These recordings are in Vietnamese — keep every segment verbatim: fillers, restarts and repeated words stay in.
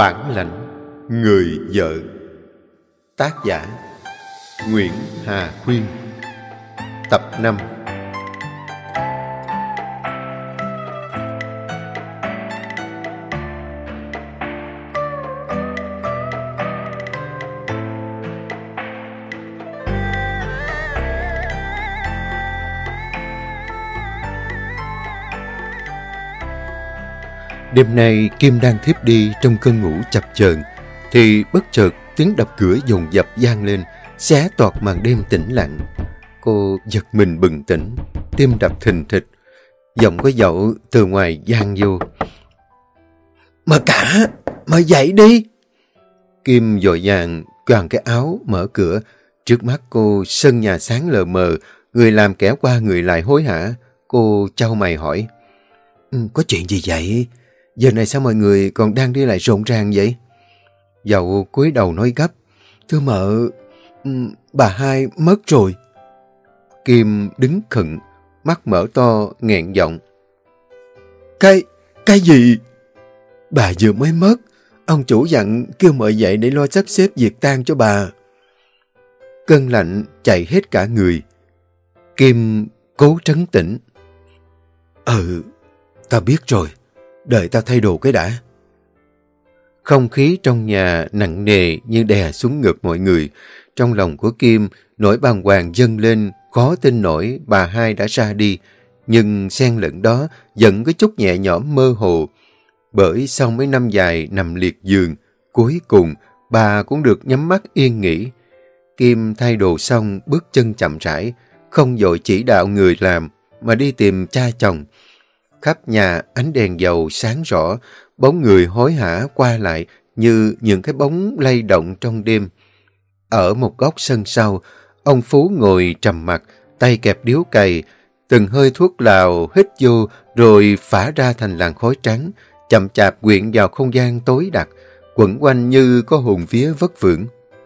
Bản lãnh người vợ. Tác giả Nguyễn Hà Khuyên. Tập năm. Đêm nay Kim đang thiếp đi trong cơn ngủ chập chờn, thì bất chợt tiếng đập cửa dồn dập vang lên, xé toạc màn đêm tĩnh lặng. Cô giật mình bừng tỉnh, tim đập thình thịch. Giọng có dậu từ ngoài vang vô: "Mở cả, mở dậy đi!" Kim vội vàng choàng cái áo mở cửa. Trước mắt cô sân nhà sáng lờ mờ, người làm kẻ qua người lại hối hả. Cô chau mày hỏi: "Có chuyện gì vậy? Giờ này sao mọi người còn đang đi lại rộn ràng vậy?" Dậu cúi đầu nói gấp: "Thưa mợ, bà hai mất rồi." Kim đứng khựng, mắt mở to nghẹn giọng: Cái, cái gì? Bà vừa mới mất. Ông chủ dặn kêu mợ dậy để lo sắp xếp việc tang cho bà. Cơn lạnh chạy hết cả người. Kim cố trấn tĩnh: Ừ, tao biết rồi. Đợi tao thay đồ cái đã. Không khí trong nhà nặng nề như đè xuống ngực mọi người. Trong lòng của Kim, nỗi bàng hoàng dâng lên, khó tin nổi bà hai đã ra đi. Nhưng xen lẫn đó vẫn có chút nhẹ nhõm mơ hồ. Bởi sau mấy năm dài nằm liệt giường, cuối cùng bà cũng được nhắm mắt yên nghỉ. Kim thay đồ xong bước chân chậm rãi, không vội chỉ đạo người làm mà đi tìm cha chồng. Khắp nhà ánh đèn dầu sáng rõ, bóng người hối hả qua lại như những cái bóng lay động trong đêm. Ở một góc sân sau, ông Phú ngồi trầm mặc, tay kẹp điếu cày, từng hơi thuốc lào hít vô rồi phả ra thành làn khói trắng, chậm chạp quyện vào không gian tối đặc, quẩn quanh như có hồn vía vất vưởng.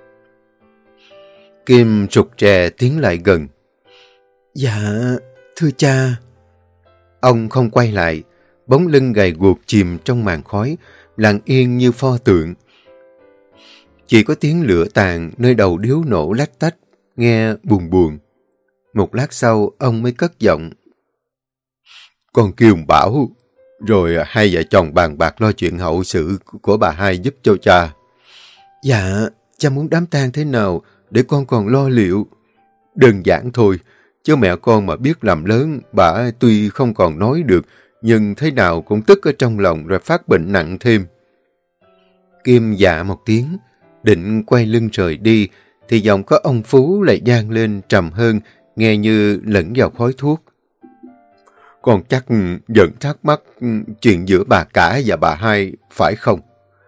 Kim rụt rè tiến lại gần: Dạ, thưa cha. Ông không quay lại, bóng lưng gầy guộc chìm trong màn khói, lặng yên như pho tượng. Chỉ có tiếng lửa tàn nơi đầu điếu nổ lách tách, nghe buồn buồn. Một lát sau, ông mới cất giọng: Con kêu bảo, rồi hai vợ chồng bàn bạc lo chuyện hậu sự của bà hai giúp cho cha. Dạ, cha muốn đám tang thế nào để con còn lo liệu? Đơn giản thôi, chứ mẹ con mà biết làm lớn, bà tuy không còn nói được, nhưng thế nào cũng tức ở trong lòng rồi phát bệnh nặng thêm. Kim dạ một tiếng, định quay lưng rời đi, thì giọng có ông Phú lại vang lên trầm hơn, nghe như lẫn vào khói thuốc. Con chắc vẫn thắc mắc chuyện giữa bà cả và bà hai, phải không?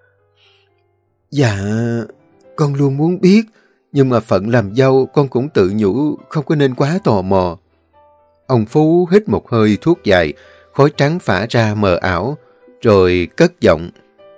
Dạ, con luôn muốn biết, nhưng mà phận làm dâu con cũng tự nhủ không có nên quá tò mò. Ông Phú hít một hơi thuốc dài, khói trắng phả ra mờ ảo, rồi cất giọng: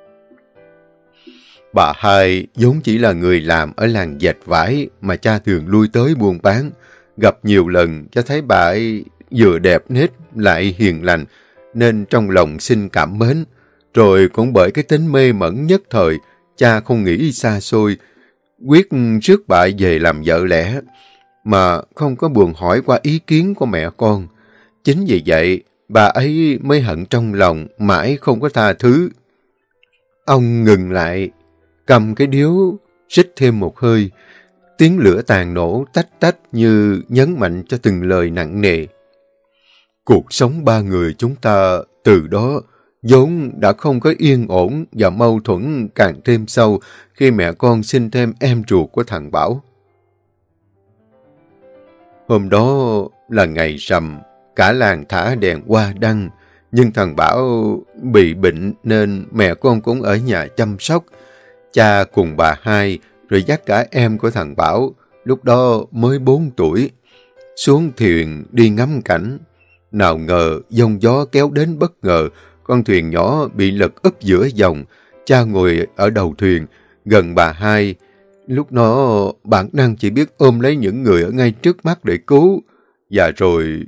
Bà hai vốn chỉ là người làm ở làng dệt vải mà cha thường lui tới buôn bán. Gặp nhiều lần cho thấy bà ấy vừa đẹp nết lại hiền lành, nên trong lòng sinh cảm mến. Rồi cũng bởi cái tính mê mẩn nhất thời, cha không nghĩ xa xôi, quyết rước bà về làm vợ lẽ, mà không có buồn hỏi qua ý kiến của mẹ con. Chính vì vậy, bà ấy mới hận trong lòng, mãi không có tha thứ. Ông ngừng lại, cầm cái điếu, rít thêm một hơi. Tiếng lửa tàn nổ tách tách như nhấn mạnh cho từng lời nặng nề. Cuộc sống ba người chúng ta từ đó vốn đã không có yên ổn, và mâu thuẫn càng thêm sâu khi mẹ con sinh thêm em ruột của thằng Bảo. Hôm đó là ngày rằm, cả làng thả đèn hoa đăng, nhưng thằng Bảo bị bệnh nên mẹ con cũng ở nhà chăm sóc. Cha cùng bà hai, rồi dắt cả em của thằng Bảo, lúc đó mới bốn tuổi, xuống thuyền đi ngắm cảnh. Nào ngờ giông gió kéo đến bất ngờ, con thuyền nhỏ bị lật úp giữa dòng. Cha ngồi ở đầu thuyền, gần bà hai. Lúc đó bản năng chỉ biết ôm lấy những người ở ngay trước mắt để cứu. Và rồi...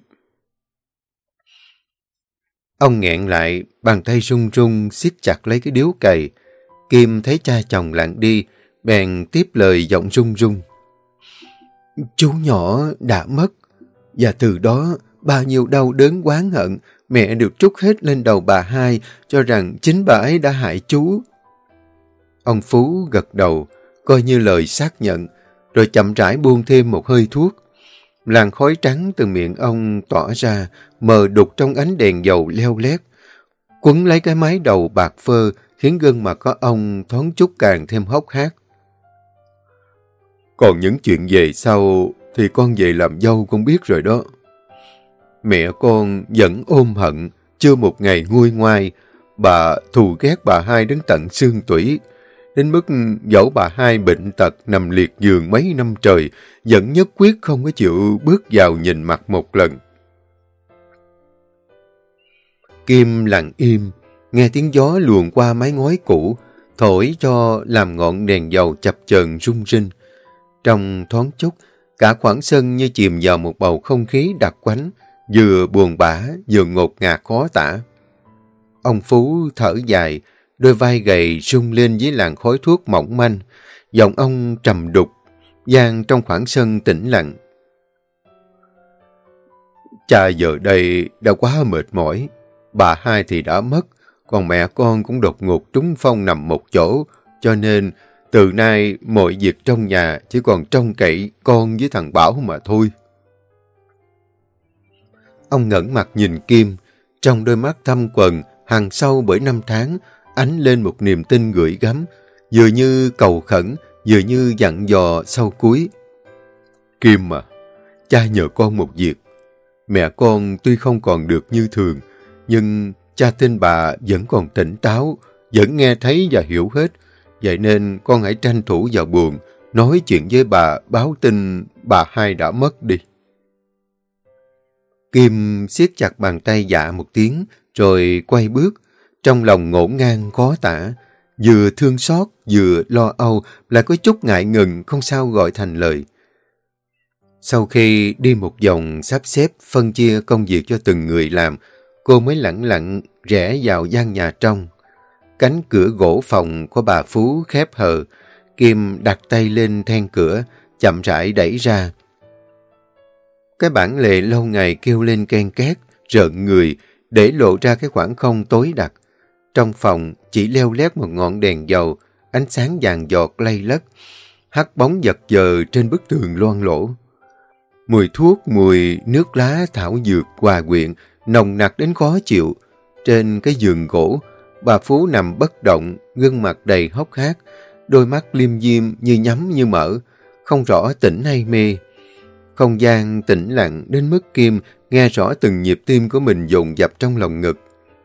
Ông nghẹn lại, bàn tay run run siết chặt lấy cái điếu cày. Kim thấy cha chồng lặng đi, bèn tiếp lời giọng run run. Chú nhỏ đã mất, và từ đó bao nhiêu đau đớn oán hận mẹ được trút hết lên đầu bà hai, cho rằng chính bà ấy đã hại chú. Ông Phú gật đầu, coi như lời xác nhận, rồi chậm rãi buông thêm một hơi thuốc. Làn khói trắng từ miệng ông tỏa ra, mờ đục trong ánh đèn dầu leo lét, quấn lấy cái mái đầu bạc phơ, khiến gương mặt của ông thoáng chút càng thêm hốc hác. Còn những chuyện về sau thì con về làm dâu con biết rồi đó. Mẹ con vẫn ôm hận, chưa một ngày nguôi ngoai. Bà thù ghét bà hai đến tận xương tủy, đến mức dẫu bà hai bệnh tật nằm liệt giường mấy năm trời, vẫn nhất quyết không có chịu bước vào nhìn mặt một lần. Kim lặng im, nghe tiếng gió luồn qua mái ngói cũ, thổi cho làm ngọn đèn dầu chập chờn rung rinh. Trong thoáng chốc, cả khoảng sân như chìm vào một bầu không khí đặc quánh, vừa buồn bã, vừa ngột ngạt khó tả. Ông Phú thở dài, đôi vai gầy rung lên với làn khói thuốc mỏng manh, giọng ông trầm đục, vang trong khoảng sân tĩnh lặng. Cha giờ đây đã quá mệt mỏi, bà hai thì đã mất, còn mẹ con cũng đột ngột trúng phong nằm một chỗ, cho nên từ nay mọi việc trong nhà chỉ còn trông cậy con với thằng Bảo mà thôi. Ông ngẩng mặt nhìn Kim, trong đôi mắt thâm quầng, hằn sâu bởi năm tháng, ánh lên một niềm tin gửi gắm, vừa như cầu khẩn, vừa như dặn dò sau cuối. Kim à, cha nhờ con một việc. Mẹ con tuy không còn được như thường, nhưng cha tin bà vẫn còn tỉnh táo, vẫn nghe thấy và hiểu hết. Vậy nên con hãy tranh thủ vào buồng, nói chuyện với bà, báo tin bà hai đã mất đi. Kim siết chặt bàn tay dạ một tiếng, rồi quay bước. Trong lòng ngổn ngang khó tả, vừa thương xót, vừa lo âu, lại có chút ngại ngần, không sao gọi thành lời. Sau khi đi một vòng sắp xếp, phân chia công việc cho từng người làm, cô mới lẳng lặng rẽ vào gian nhà trong. Cánh cửa gỗ phòng của bà Phú khép hờ, Kim đặt tay lên then cửa, chậm rãi đẩy ra. Cái bản lề lâu ngày kêu lên ken két, rợn người, để lộ ra cái khoảng không tối đặc. Trong phòng chỉ leo lét một ngọn đèn dầu, ánh sáng vàng giọt lay lất, hắt bóng giật giờ trên bức tường loang lỗ. Mùi thuốc, mùi nước lá thảo dược hòa quyện, nồng nặc đến khó chịu. Trên cái giường gỗ, bà Phú nằm bất động, gương mặt đầy hốc hác, đôi mắt liêm diêm như nhắm như mở, không rõ tỉnh hay mê. Không gian tĩnh lặng đến mức Kim nghe rõ từng nhịp tim của mình dồn dập trong lòng ngực.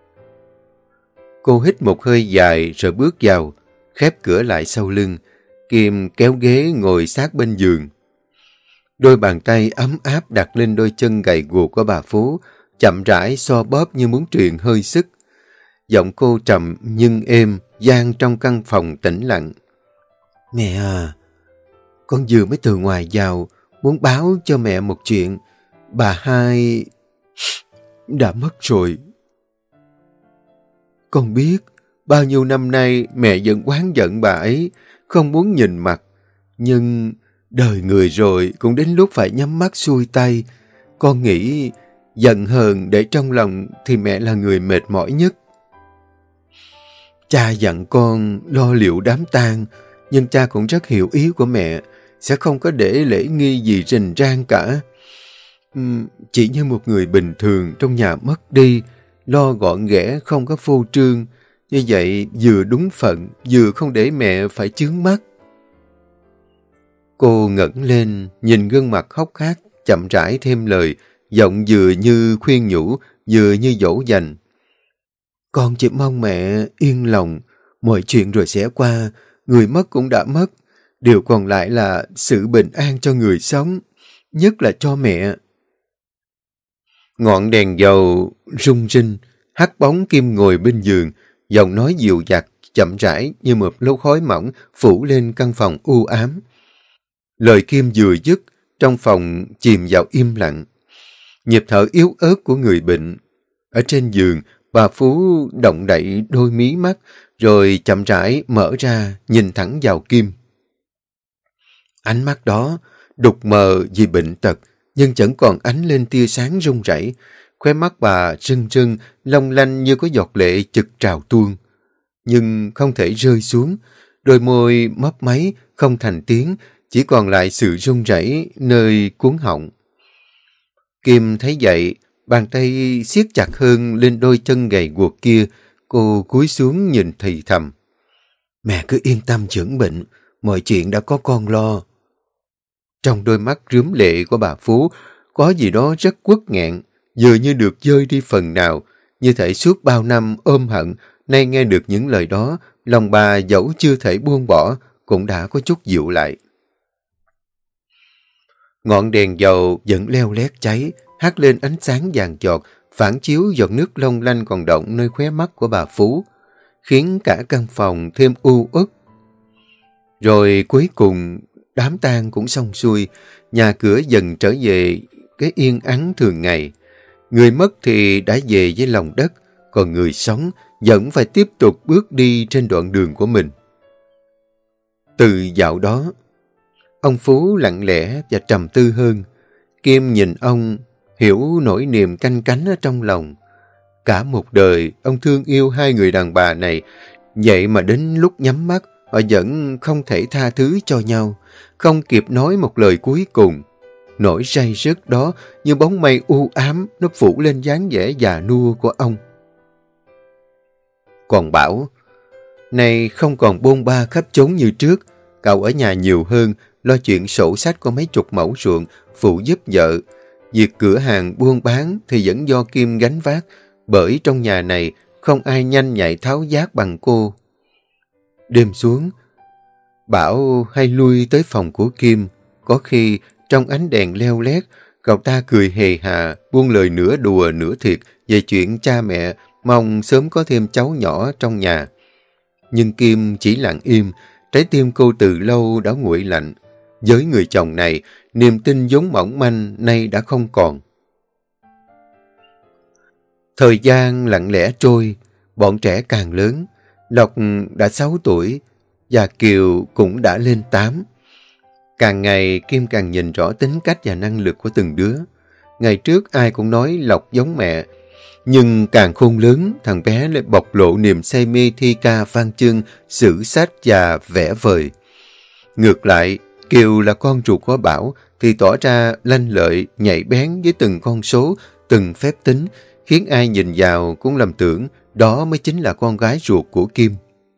Cô hít một hơi dài rồi bước vào, khép cửa lại sau lưng. Kim kéo ghế ngồi sát bên giường. Đôi bàn tay ấm áp đặt lên đôi chân gầy guộc của bà Phú, chậm rãi xoa bóp như muốn truyền hơi sức. Giọng cô trầm nhưng êm, vang trong căn phòng tĩnh lặng. Mẹ à, con vừa mới từ ngoài vào, muốn báo cho mẹ một chuyện. Bà hai đã mất rồi. Con biết, bao nhiêu năm nay mẹ vẫn oán giận bà ấy, không muốn nhìn mặt. Nhưng đời người rồi cũng đến lúc phải nhắm mắt xuôi tay. Con nghĩ giận hờn để trong lòng thì mẹ là người mệt mỏi nhất. Cha dặn con lo liệu đám tang, nhưng cha cũng rất hiểu ý của mẹ, sẽ không có để lễ nghi gì rình rang cả. Uhm, chỉ như một người bình thường trong nhà mất đi, lo gọn ghẽ không có phô trương, như vậy vừa đúng phận, vừa không để mẹ phải chướng mắt. Cô ngẩng lên, nhìn gương mặt hốc hác, chậm rãi thêm lời, giọng vừa như khuyên nhủ, vừa như dỗ dành. Con chỉ mong mẹ yên lòng, mọi chuyện rồi sẽ qua, người mất cũng đã mất, điều còn lại là sự bình an cho người sống, nhất là cho mẹ. Ngọn đèn dầu rung rinh, hắt bóng Kim ngồi bên giường, giọng nói dịu dặt, chậm rãi như một lốc khói mỏng phủ lên căn phòng u ám. Lời Kim vừa dứt, trong phòng chìm vào im lặng. Nhịp thở yếu ớt của người bệnh. Ở trên giường, bà Phú động đậy đôi mí mắt, rồi chậm rãi mở ra, nhìn thẳng vào Kim. Ánh mắt đó, đục mờ vì bệnh tật, nhưng chẳng còn ánh lên tia sáng rung rẩy. Khóe mắt bà rưng rưng, long lanh như có giọt lệ chực trào tuôn, nhưng không thể rơi xuống. Đôi môi mấp máy, không thành tiếng, chỉ còn lại sự run rẩy nơi cuống họng. Kim thấy vậy, bàn tay siết chặt hơn lên đôi chân gầy guộc kia. Cô cúi xuống nhìn thì thầm. Mẹ cứ yên tâm chữa bệnh, mọi chuyện đã có con lo. Trong đôi mắt rướm lệ của bà Phú, có gì đó rất uất nghẹn, dường như được dơi đi phần nào, như thể suốt bao năm ôm hận, nay nghe được những lời đó, lòng bà dẫu chưa thể buông bỏ, cũng đã có chút dịu lại. Ngọn đèn dầu vẫn leo lét cháy, hắt lên ánh sáng vàng chọt, phản chiếu giọt nước long lanh còn đọng nơi khóe mắt của bà Phú, khiến cả căn phòng thêm u uất. Rồi cuối cùng, đám tang cũng xong xuôi, nhà cửa dần trở về cái yên ắng thường ngày. Người mất thì đã về với lòng đất, còn người sống vẫn phải tiếp tục bước đi trên đoạn đường của mình. Từ dạo đó, ông Phú lặng lẽ và trầm tư hơn. Kim nhìn ông, hiểu nỗi niềm canh cánh ở trong lòng. Cả một đời, ông thương yêu hai người đàn bà này, vậy mà đến lúc nhắm mắt, họ vẫn không thể tha thứ cho nhau, không kịp nói một lời cuối cùng. Nỗi say rứt đó như bóng mây u ám, nó phủ lên dáng vẻ già nua của ông. Còn Bảo, nay không còn bôn ba khắp chốn như trước, cậu ở nhà nhiều hơn, lo chuyện sổ sách có mấy chục mẫu ruộng, phụ giúp vợ. Việc cửa hàng buôn bán thì vẫn do Kim gánh vác, bởi trong nhà này không ai nhanh nhạy tháo vát bằng cô. Đêm xuống, Bảo hay lui tới phòng của Kim, có khi trong ánh đèn leo lét, cậu ta cười hề hà, buông lời nửa đùa nửa thiệt về chuyện cha mẹ mong sớm có thêm cháu nhỏ trong nhà. Nhưng Kim chỉ lặng im, trái tim cô từ lâu đã nguội lạnh. Với người chồng này, niềm tin vốn mỏng manh nay đã không còn. Thời gian lặng lẽ trôi, bọn trẻ càng lớn. Lộc đã sáu tuổi và Kiều cũng đã lên tám. Càng ngày Kim càng nhìn rõ tính cách và năng lực của từng đứa. Ngày trước ai cũng nói Lộc giống mẹ, nhưng càng khôn lớn, thằng bé lại bộc lộ niềm say mê thi ca văn chương, sử sách và vẽ vời. Ngược lại, Kiều là con ruột của Bảo thì tỏ ra lanh lợi, nhạy bén với từng con số, từng phép tính, khiến ai nhìn vào cũng lầm tưởng đó mới chính là con gái ruột của Kim.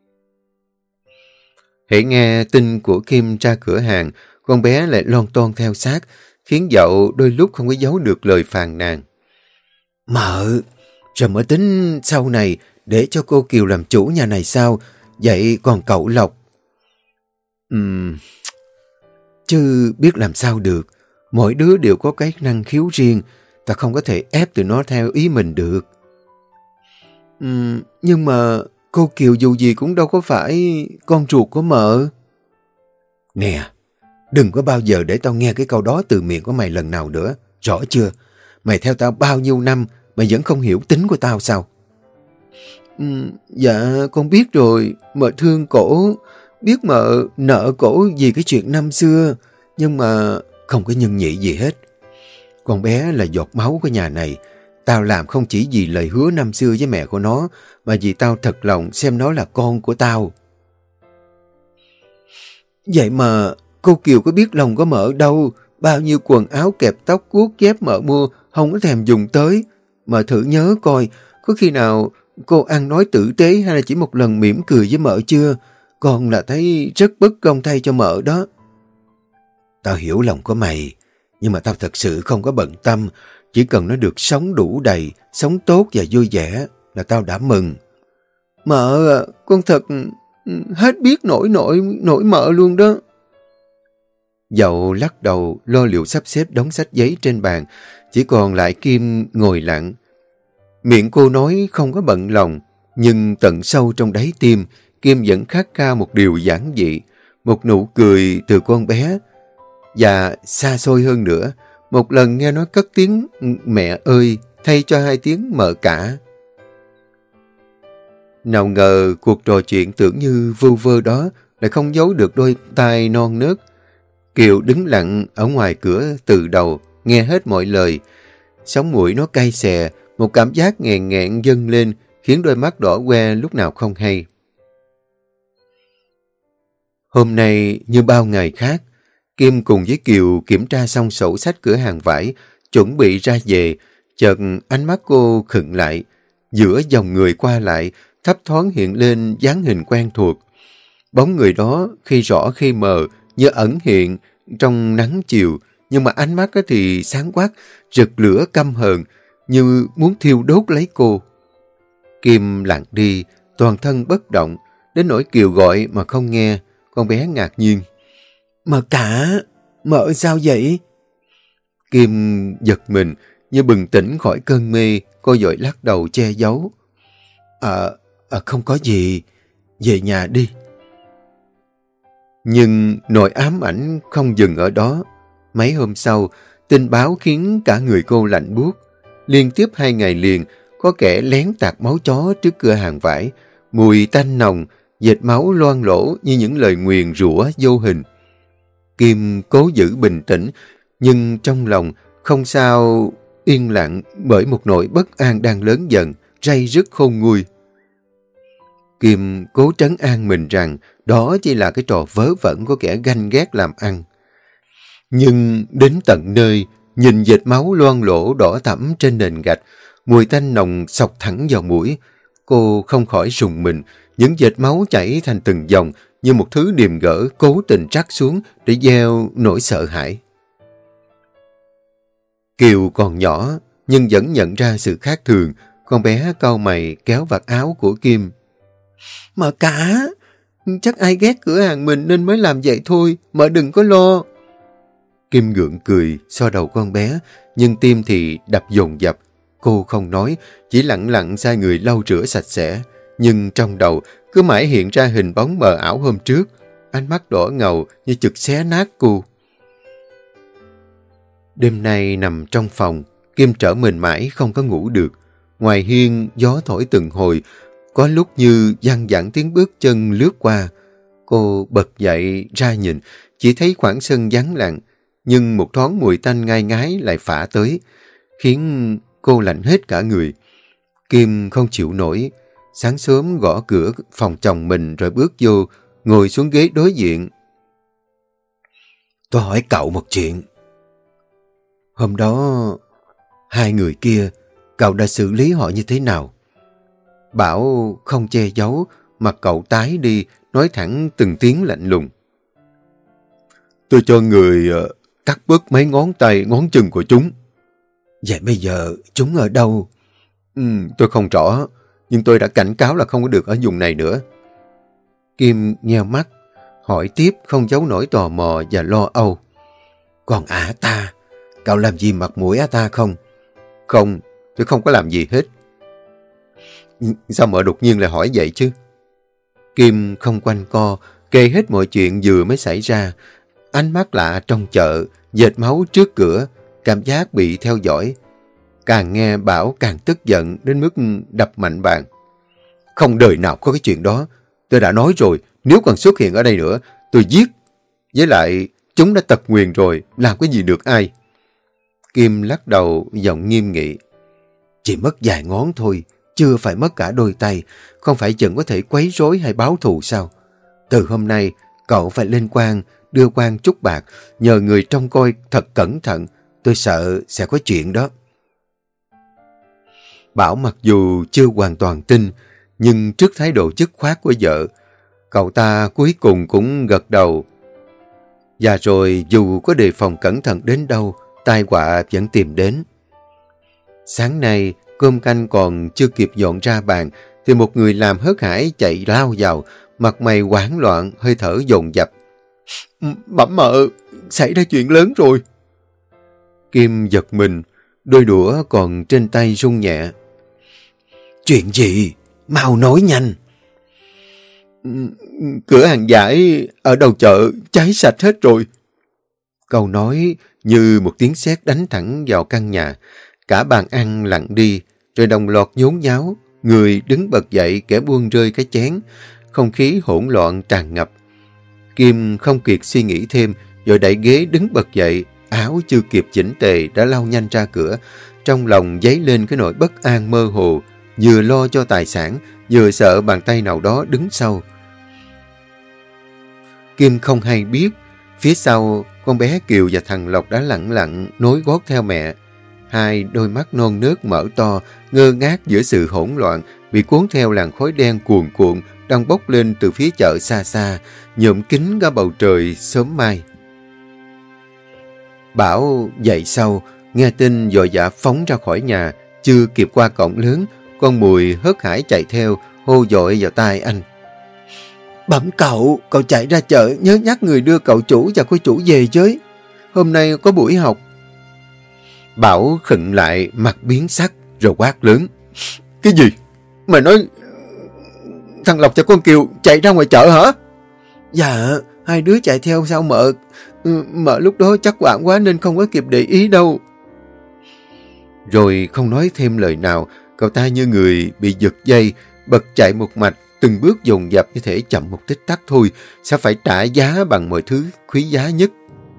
Hễ nghe tin của Kim ra cửa hàng, con bé lại lon ton theo sát, khiến dậu đôi lúc không có giấu được lời phàn nàn. Mợ, rồi mới tính sau này để cho cô Kiều làm chủ nhà này sao? Vậy còn cậu Lộc? Ừm... Chứ biết làm sao được. Mỗi đứa đều có cái năng khiếu riêng, ta không có thể ép tụi nó theo ý mình được. Ừm, nhưng mà cô Kiều dù gì cũng đâu có phải con ruột của mợ. Nè, đừng có bao giờ để tao nghe cái câu đó từ miệng của mày lần nào nữa, rõ chưa? Mày theo tao bao nhiêu năm, mày vẫn không hiểu tính của tao sao? Ừm, dạ, con biết rồi, mợ thương cổ, biết mợ nợ cổ vì cái chuyện năm xưa, nhưng mà không có nhân nhị gì hết. Con bé là giọt máu của nhà này, tao làm không chỉ vì lời hứa năm xưa với mẹ của nó, mà vì tao thật lòng xem nó là con của tao. Vậy mà cô Kiều có biết lòng có mợ đâu, bao nhiêu quần áo kẹp tóc cuốc dép mợ mua, không có thèm dùng tới. Mà thử nhớ coi, có khi nào cô ăn nói tử tế hay là chỉ một lần mỉm cười với mợ chưa? Con là thấy rất bất công thay cho mợ đó. Tao hiểu lòng của mày, nhưng mà tao thật sự không có bận tâm. Chỉ cần nó được sống đủ đầy, sống tốt và vui vẻ là tao đã mừng. Mợ, con thật hết biết nổi nổi nổi mợ luôn đó. Dậu lắc đầu lo liệu sắp xếp đống sách giấy trên bàn, chỉ còn lại Kim ngồi lặng. Miệng cô nói không có bận lòng, nhưng tận sâu trong đáy tim, Kim vẫn khát khao một điều giản dị, một nụ cười từ con bé. Và xa xôi hơn nữa, một lần nghe nói cất tiếng mẹ ơi thay cho hai tiếng mợ cả. Nào ngờ cuộc trò chuyện tưởng như vu vơ đó lại không giấu được đôi tai non nớt. Kiều đứng lặng ở ngoài cửa từ đầu, nghe hết mọi lời. Sống mũi nó cay xè, một cảm giác nghẹn nghẹn dâng lên, khiến đôi mắt đỏ que lúc nào không hay. Hôm nay như bao ngày khác, Kim cùng với Kiều kiểm tra xong sổ sách cửa hàng vải, chuẩn bị ra về, chợt ánh mắt cô khựng lại. Giữa dòng người qua lại, thấp thoáng hiện lên dáng hình quen thuộc. Bóng người đó khi rõ khi mờ, như ẩn hiện trong nắng chiều, nhưng mà ánh mắt thì sáng quắc, rực lửa căm hờn, như muốn thiêu đốt lấy cô. Kim lặng đi, toàn thân bất động, đến nỗi Kiều gọi mà không nghe. Con bé ngạc nhiên. Mợ cả, mợ sao vậy? Kim giật mình, như bừng tỉnh khỏi cơn mê, cô vội lắc đầu che giấu. À, à không có gì, về nhà đi. Nhưng nỗi ám ảnh không dừng ở đó. Mấy hôm sau, tin báo khiến cả người cô lạnh buốt. Liên tiếp hai ngày liền, có kẻ lén tạt máu chó trước cửa hàng vải. Mùi tanh nồng, dệt máu loang lỗ như những lời nguyền rủa vô hình. Kim cố giữ bình tĩnh, nhưng trong lòng không sao yên lặng bởi một nỗi bất an đang lớn dần, ray rứt khôn nguôi. Kim cố trấn an mình rằng đó chỉ là cái trò vớ vẩn của kẻ ganh ghét làm ăn. Nhưng đến tận nơi, nhìn vệt máu loang lỗ đỏ thẫm trên nền gạch, mùi tanh nồng xộc thẳng vào mũi, cô không khỏi rùng mình. Những vệt máu chảy thành từng dòng như một thứ điềm gỡ cố tình trắc xuống để gieo nỗi sợ hãi. Kiều còn nhỏ nhưng vẫn nhận ra sự khác thường. Con bé cau mày kéo vạt áo của Kim. Mợ cả, chắc ai ghét cửa hàng mình nên mới làm vậy thôi, mợ đừng có lo. Kim gượng cười, xoa đầu con bé, nhưng tim thì đập dồn dập. Cô không nói, chỉ lặng lặng sai người lau rửa sạch sẽ. Nhưng trong đầu cứ mãi hiện ra hình bóng mờ ảo hôm trước. Ánh mắt đỏ ngầu như chực xé nát cô. Đêm nay nằm trong phòng, Kim trở mình mãi không có ngủ được. Ngoài hiên gió thổi từng hồi, có lúc như văng vẳng tiếng bước chân lướt qua. Cô bật dậy ra nhìn, chỉ thấy khoảng sân vắng lặng, nhưng một thoáng mùi tanh ngai ngái lại phả tới, khiến cô lạnh hết cả người. Kim không chịu nổi, sáng sớm gõ cửa phòng chồng mình rồi bước vô, ngồi xuống ghế đối diện. Tôi hỏi cậu một chuyện. Hôm đó, hai người kia, cậu đã xử lý họ như thế nào? Bảo không che giấu, mặt cậu tái đi, nói thẳng từng tiếng lạnh lùng. Tôi cho người uh, cắt bớt mấy ngón tay, ngón chân của chúng. Vậy bây giờ chúng ở đâu? Ừ, tôi không rõ, nhưng tôi đã cảnh cáo là không có được ở vùng này nữa. Kim nheo mắt, hỏi tiếp không giấu nổi tò mò và lo âu. Còn ả ta, cậu làm gì mặt mũi ả ta không? Không, tôi không có làm gì hết. Sao mợ đột nhiên lại hỏi vậy chứ? Kim không quanh co, kể hết mọi chuyện vừa mới xảy ra. Ánh mắt lạ trong chợ, dệt máu trước cửa, cảm giác bị theo dõi. Càng nghe Bảo càng tức giận đến mức đập mạnh bàn. Không đời nào có cái chuyện đó. Tôi đã nói rồi, nếu còn xuất hiện ở đây nữa, tôi giết. Với lại, chúng đã tật nguyền rồi, làm cái gì được ai? Kim lắc đầu, giọng nghiêm nghị. Chỉ mất vài ngón thôi, chưa phải mất cả đôi tay. Không phải chừng có thể quấy rối hay báo thù sao? Từ hôm nay, cậu phải lên quan, đưa quan chút bạc, nhờ người trông coi thật cẩn thận. Tôi sợ sẽ có chuyện đó. Bảo mặc dù chưa hoàn toàn tin, nhưng trước thái độ dứt khoát của vợ, cậu ta cuối cùng cũng gật đầu. Và rồi dù có đề phòng cẩn thận đến đâu, tai họa vẫn tìm đến. Sáng nay, cơm canh còn chưa kịp dọn ra bàn, thì một người làm hớt hải chạy lao vào, mặt mày hoảng loạn, hơi thở dồn dập. Bẩm mợ, xảy ra chuyện lớn rồi. Kim giật mình, đôi đũa còn trên tay rung nhẹ. Chuyện gì? Mau nói nhanh. Cửa hàng vải ở đầu chợ cháy sạch hết rồi. Câu nói như một tiếng sét đánh thẳng vào căn nhà. Cả bàn ăn lặng đi, rồi đồng loạt nhốn nháo. Người đứng bật dậy, kẻ buông rơi cái chén. Không khí hỗn loạn tràn ngập. Kim không kịp suy nghĩ thêm, rồi đẩy ghế đứng bật dậy. Áo chưa kịp chỉnh tề đã lao nhanh ra cửa. Trong lòng dấy lên cái nỗi bất an mơ hồ, vừa lo cho tài sản, vừa sợ bàn tay nào đó đứng sau. Kim không hay biết, phía sau con bé Kiều và thằng Lộc đã lặng lặng nối gót theo mẹ. Hai đôi mắt non nớt mở to, ngơ ngác giữa sự hỗn loạn, bị cuốn theo làn khói đen cuồn cuộn đang bốc lên từ phía chợ xa xa, nhuộm kín cả bầu trời sớm mai. Bảo dậy sau, nghe tin vội vã phóng ra khỏi nhà, chưa kịp qua cổng lớn, con Mùi hớt hải chạy theo, hô dội vào tai anh. Bẩm cậu, cậu chạy ra chợ, nhớ nhắc người đưa cậu chủ và cô chủ về với. Hôm nay có buổi học. Bảo khựng lại, mặt biến sắc, rồi quát lớn. Cái gì? Mày nói thằng Lộc và con Kiều chạy ra ngoài chợ hả? Dạ, hai đứa chạy theo sao mợ? Mợ lúc đó chắc quảng quá nên không có kịp để ý đâu. Rồi không nói thêm lời nào, cậu ta như người bị giật dây, bật chạy một mạch, từng bước dồn dập như thể chậm một tích tắc thôi, sẽ phải trả giá bằng mọi thứ quý giá nhất.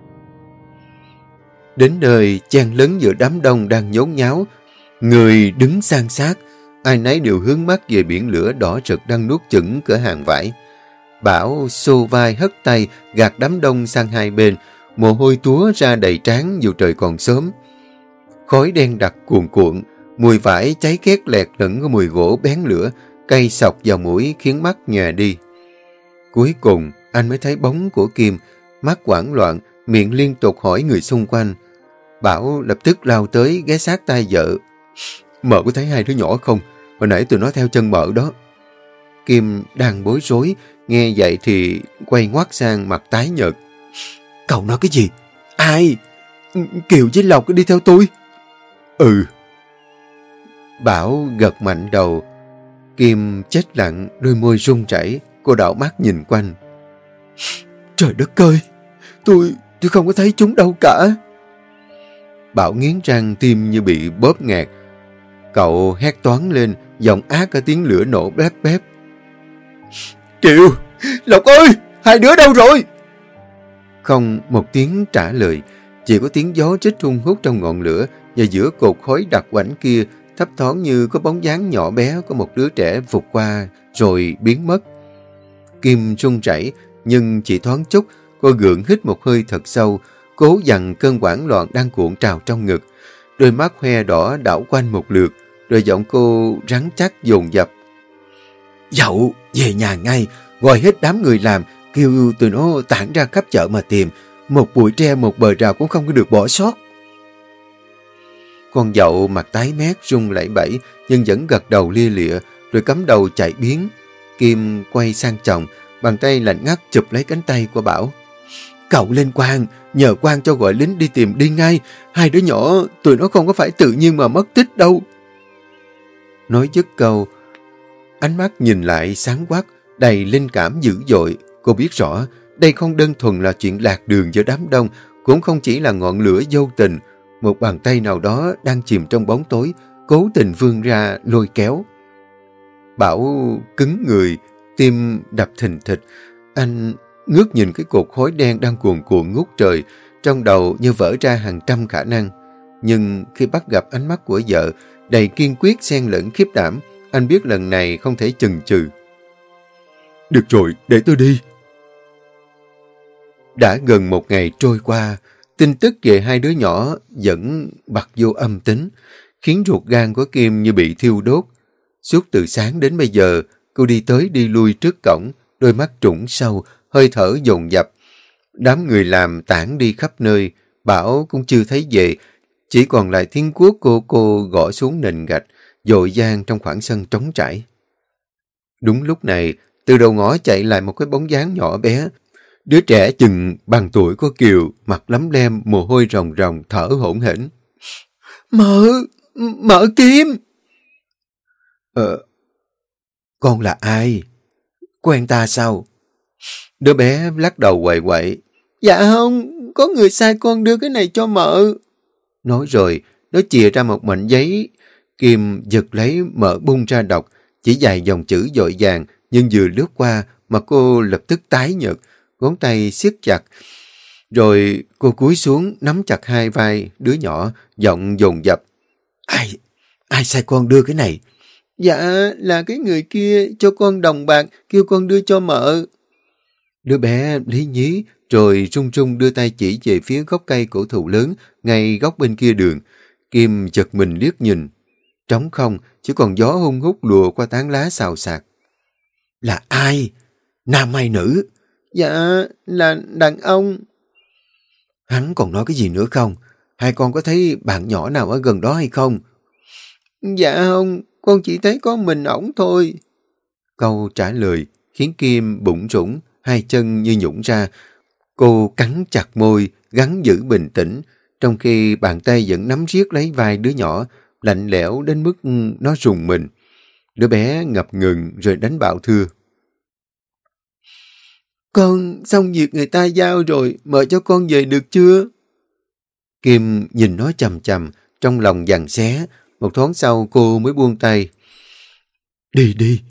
Đến nơi, chen lấn giữa đám đông đang nhốn nháo, người đứng san sát, ai nấy đều hướng mắt về biển lửa đỏ rực đang nuốt chửng cửa hàng vải. Bảo xô vai hất tay, gạt đám đông sang hai bên, mồ hôi túa ra đầy trán dù trời còn sớm. Khói đen đặc cuồn cuộn, mùi vải cháy khét lẹt lẫn có mùi gỗ bén lửa, cay sọc vào mũi khiến mắt nhòe đi. Cuối cùng, anh mới thấy bóng của Kim, mắt hoảng loạn, miệng liên tục hỏi người xung quanh. Bảo lập tức lao tới ghé sát tai vợ. Mợ có thấy hai đứa nhỏ không? Hồi nãy tụi nó theo chân mợ đó. Kim đang bối rối, nghe vậy thì quay ngoắt sang mặt tái nhợt. Cậu nói cái gì? Ai? Kiều với Lộc đi theo tôi? Ừ. Bảo gật mạnh đầu. Kim chết lặng, đôi môi run rẩy, cô đảo mắt nhìn quanh. Trời đất ơi, tôi, tôi không có thấy chúng đâu cả. Bảo nghiến răng, tim như bị bóp nghẹt. Cậu hét toáng lên, giọng ác cả tiếng lửa nổ bép bép. Kiều, Lộc ơi, hai đứa đâu rồi? Không một tiếng trả lời, chỉ có tiếng gió rít hun hút trong ngọn lửa, và giữa cột khói đặc quãng kia thấp thoáng như có bóng dáng nhỏ bé của một đứa trẻ vụt qua rồi biến mất. Kim run rẩy, nhưng chỉ thoáng chút, cô gượng hít một hơi thật sâu, cố dằn cơn hoảng loạn đang cuộn trào trong ngực. Đôi mắt hoe đỏ đảo quanh một lượt, rồi giọng cô rắn chắc dồn dập. Dậu, về nhà ngay, gọi hết đám người làm, kêu tụi nó tản ra khắp chợ mà tìm. Một bụi tre, một bờ rào cũng không có được bỏ sót. Con dậu mặt tái mét, run lẩy bẩy, nhưng vẫn gật đầu lia lịa, rồi cắm đầu chạy biến. Kim quay sang chồng, bàn tay lạnh ngắt chụp lấy cánh tay của Bảo. Cậu lên Quang, nhờ Quang cho gọi lính đi tìm đi ngay. Hai đứa nhỏ, tụi nó không có phải tự nhiên mà mất tích đâu. Nói dứt câu, ánh mắt nhìn lại sáng quắc, đầy linh cảm dữ dội. Cô biết rõ, đây không đơn thuần là chuyện lạc đường giữa đám đông, cũng không chỉ là ngọn lửa vô tình. Một bàn tay nào đó đang chìm trong bóng tối, cố tình vươn ra lôi kéo. Bảo cứng người, tim đập thình thịch. Anh ngước nhìn cái cột khói đen đang cuồn cuộn ngút trời, trong đầu như vỡ ra hàng trăm khả năng. Nhưng khi bắt gặp ánh mắt của vợ, đầy kiên quyết xen lẫn khiếp đảm, anh biết lần này không thể chần chừ. Được rồi, để tôi đi. Đã gần một ngày trôi qua, tin tức về hai đứa nhỏ vẫn bật vô âm tính, khiến ruột gan của Kim như bị thiêu đốt. Suốt từ sáng đến bây giờ, cô đi tới đi lui trước cổng, đôi mắt trũng sâu, hơi thở dồn dập. Đám người làm tản đi khắp nơi, Bảo cũng chưa thấy về, chỉ còn lại tiếng cuốc cô cô gõ xuống nền gạch, dội dang trong khoảng sân trống trải. Đúng lúc này, từ đầu ngõ chạy lại một cái bóng dáng nhỏ bé. Đứa trẻ chừng bằng tuổi của Kiều, mặt lấm lem, mồ hôi ròng ròng, thở hổn hển. Mợ, mợ Kim! Ờ, con là ai? Quen ta sao? Đứa bé lắc đầu quậy quậy. Dạ không, có người sai con đưa cái này cho mợ. Nói rồi, nó chìa ra một mảnh giấy, Kim giật lấy mở bung ra đọc, chỉ vài dòng chữ dội vàng, nhưng vừa lướt qua mà cô lập tức tái nhợt, ngón tay siết chặt. Rồi cô cúi xuống nắm chặt hai vai đứa nhỏ, giọng dồn dập. Ai, ai sai con đưa cái này? Dạ, là cái người kia cho con đồng bạc, kêu con đưa cho mợ. Đứa bé lý nhí, rồi run run đưa tay chỉ về phía gốc cây cổ thụ lớn, ngay góc bên kia đường. Kim giật mình liếc nhìn. Trống không, chỉ còn gió hung hút lùa qua tán lá xào xạc. Là ai? Nam hay nữ? Dạ, là đàn ông. Hắn còn nói cái gì nữa không? Hai con có thấy bạn nhỏ nào ở gần đó hay không? Dạ không, con chỉ thấy có mình ổng thôi. Câu trả lời khiến Kim bụng rủng, hai chân như nhũn ra. Cô cắn chặt môi, gắng giữ bình tĩnh, trong khi bàn tay vẫn nắm riết lấy vai đứa nhỏ, lạnh lẽo đến mức nó rùng mình. Đứa bé ngập ngừng rồi đánh bạo thưa. Con xong việc người ta giao rồi, mời cho con về được chưa? Kim nhìn nó chằm chằm, trong lòng giằng xé. Một thoáng sau cô mới buông tay. Đi đi.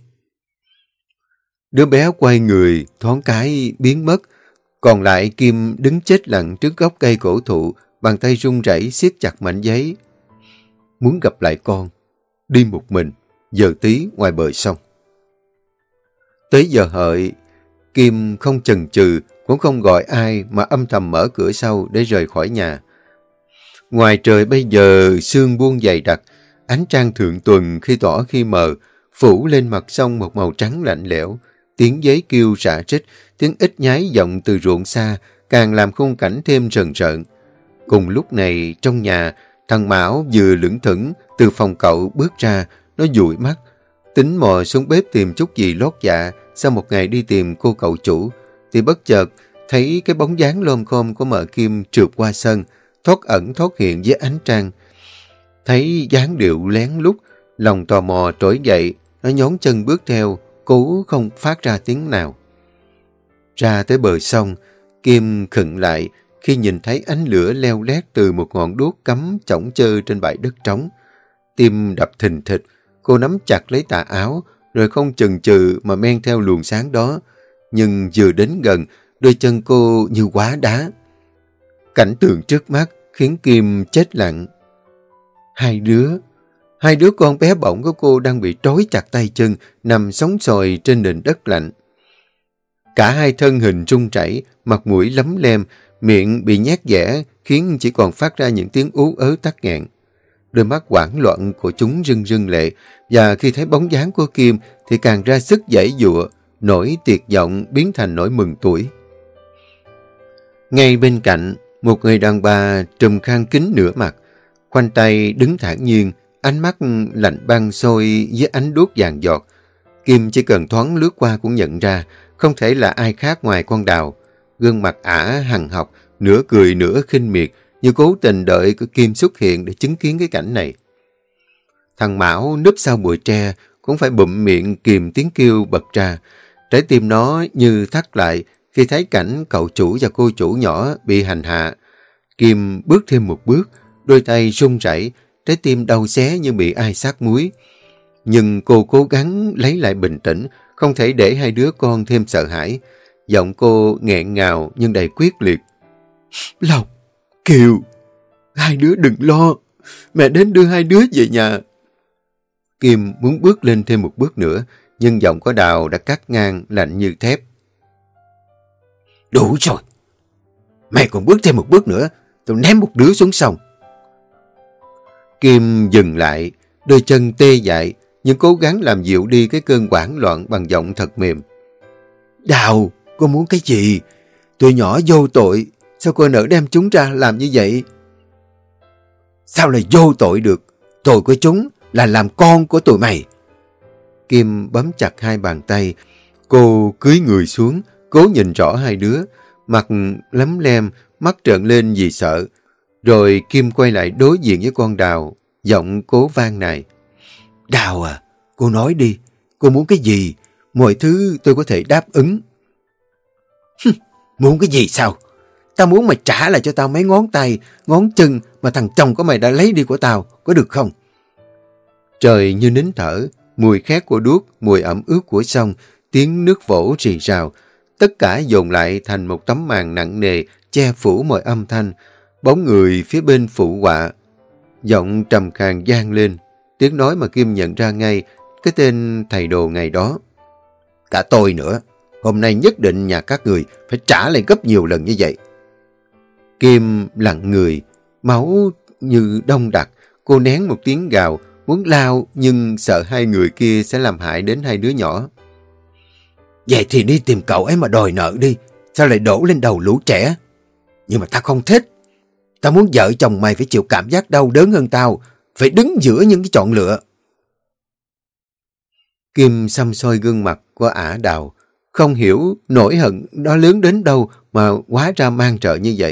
Đứa bé quay người, thoáng cái biến mất. Còn lại Kim đứng chết lặng trước gốc cây cổ thụ, bàn tay run rẩy siết chặt mảnh giấy. Muốn gặp lại con, đi một mình, giờ tí ngoài bờ sông. Tới giờ hợi, Kim không chần chừ, cũng không gọi ai mà âm thầm mở cửa sau để rời khỏi nhà. Ngoài trời bây giờ sương buông dày đặc, ánh trăng thượng tuần khi tỏ khi mờ, phủ lên mặt sông một màu trắng lạnh lẽo. Tiếng giấy kêu rã rít, tiếng ếch nhái vọng từ ruộng xa, càng làm khung cảnh thêm rần rợn. Cùng lúc này, trong nhà, thằng Mão vừa lững thững từ phòng cậu bước ra, nó dụi mắt, tính mò xuống bếp tìm chút gì lót dạ sau một ngày đi tìm cô cậu chủ, thì bất chợt thấy cái bóng dáng lom khom của mợ Kim trượt qua sân, thoát ẩn thoát hiện với ánh trăng. Thấy dáng điệu lén lút, lòng tò mò trỗi dậy, nó nhón chân bước theo, cố không phát ra tiếng nào. Ra tới bờ sông, Kim khựng lại khi nhìn thấy ánh lửa leo lét từ một ngọn đuốc cắm chổng chơ trên bãi đất trống. Tim đập thình thịch, cô nắm chặt lấy tà áo, rồi không chần chừ mà men theo luồng sáng đó. Nhưng vừa đến gần, đôi chân cô như hóa đá. Cảnh tượng trước mắt khiến Kim chết lặng. Hai đứa, hai đứa con bé bỏng của cô đang bị trói chặt tay chân, nằm sống sòi trên nền đất lạnh. Cả hai thân hình run rẩy, mặt mũi lấm lem, miệng bị nhét dẻ, khiến chỉ còn phát ra những tiếng ú ớ tắc nghẹn. Đôi mắt hoảng loạn của chúng rưng rưng lệ, và khi thấy bóng dáng của Kim thì càng ra sức giãy giụa, nỗi tuyệt vọng biến thành nỗi mừng tuổi. Ngay bên cạnh, một người đàn bà trùm khăn kín nửa mặt, khoanh tay đứng thản nhiên, ánh mắt lạnh băng sôi với ánh đuốc vàng giọt. Kim chỉ cần thoáng lướt qua cũng nhận ra, không thể là ai khác ngoài con Đào. Gương mặt ả hằn học, nửa cười nửa khinh miệt, như cố tình đợi Kim xuất hiện để chứng kiến cái cảnh này. Thằng Mão núp sau bụi tre cũng phải bụm miệng kìm tiếng kêu bật ra. Trái tim nó như thắt lại khi thấy cảnh cậu chủ và cô chủ nhỏ bị hành hạ. Kim bước thêm một bước, đôi tay run rẩy, trái tim đau xé như bị ai sát muối. Nhưng cô cố gắng lấy lại bình tĩnh, không thể để hai đứa con thêm sợ hãi. Giọng cô nghẹn ngào nhưng đầy quyết liệt. Lộc, Kiều, hai đứa đừng lo, mẹ đến đưa hai đứa về nhà. Kim muốn bước lên thêm một bước nữa, nhưng giọng của Đào đã cắt ngang lạnh như thép. Đủ rồi, mày còn bước thêm một bước nữa, tôi ném một đứa xuống sông. Kim dừng lại, đôi chân tê dại, nhưng cố gắng làm dịu đi cái cơn hoảng loạn bằng giọng thật mềm. Đào, cô muốn cái gì? Tụi nhỏ vô tội, sao cô nỡ đem chúng ra làm như vậy? Sao lại vô tội được? Tội của chúng là làm con của tụi mày. Kim bấm chặt hai bàn tay, cô cúi người xuống, cố nhìn rõ hai đứa, mặt lấm lem, mắt trợn lên vì sợ. Rồi Kim quay lại đối diện với con Đào, giọng cố vang này. Đào à, cô nói đi, cô muốn cái gì? Mọi thứ tôi có thể đáp ứng. Muốn cái gì sao? Tao muốn mày trả lại cho tao mấy ngón tay, ngón chân mà thằng chồng của mày đã lấy đi của tao, có được không? Trời như nín thở, mùi khét của đuốc, mùi ẩm ướt của sông, tiếng nước vỗ rì rào. Tất cả dồn lại thành một tấm màn nặng nề, che phủ mọi âm thanh. Bóng người phía bên phụ họa. Giọng trầm khàn vang lên, tiếng nói mà Kim nhận ra ngay, cái tên thầy đồ ngày đó. Cả tôi nữa, hôm nay nhất định nhà các người phải trả lại gấp nhiều lần như vậy. Kim lặng người, máu như đông đặc, cô nén một tiếng gào, muốn lao nhưng sợ hai người kia sẽ làm hại đến hai đứa nhỏ. Vậy thì đi tìm cậu ấy mà đòi nợ đi, sao lại đổ lên đầu lũ trẻ? Nhưng mà tao không thích. Tao muốn vợ chồng mày phải chịu cảm giác đau đớn hơn tao, phải đứng giữa những cái chọn lựa. Kim xăm soi gương mặt của ả Đào, không hiểu nỗi hận đó lớn đến đâu mà hóa ra mang trợ như vậy.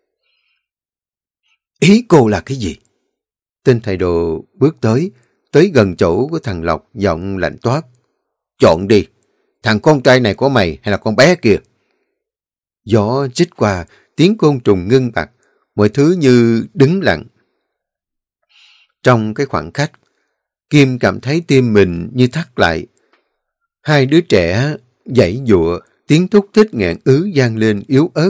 Ý cô là cái gì? Tên thầy đồ bước tới, tới gần chỗ của thằng Lộc, giọng lạnh toát. Chọn đi, thằng con trai này của mày hay là con bé kia? Gió rít qua, tiếng côn trùng ngưng bặt, mọi thứ như đứng lặng. Trong cái khoảng khắc, Kim cảm thấy tim mình như thắt lại. Hai đứa trẻ giãy giụa, tiếng thúc thích nghẹn ứ vang lên yếu ớt.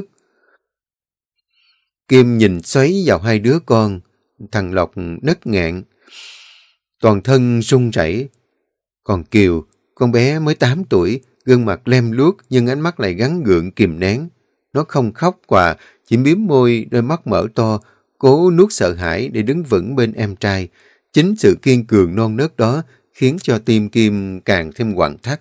Kim nhìn xoáy vào hai đứa con, thằng Lộc nấc nghẹn, toàn thân run rẩy. Còn Kiều, con bé mới tám tuổi, gương mặt lem luốc nhưng ánh mắt lại gắn gượng kìm nén. Nó không khóc quà, chỉ miếm môi, đôi mắt mở to, cố nuốt sợ hãi để đứng vững bên em trai. Chính sự kiên cường non nớt đó khiến cho tim Kim càng thêm quặn thắt.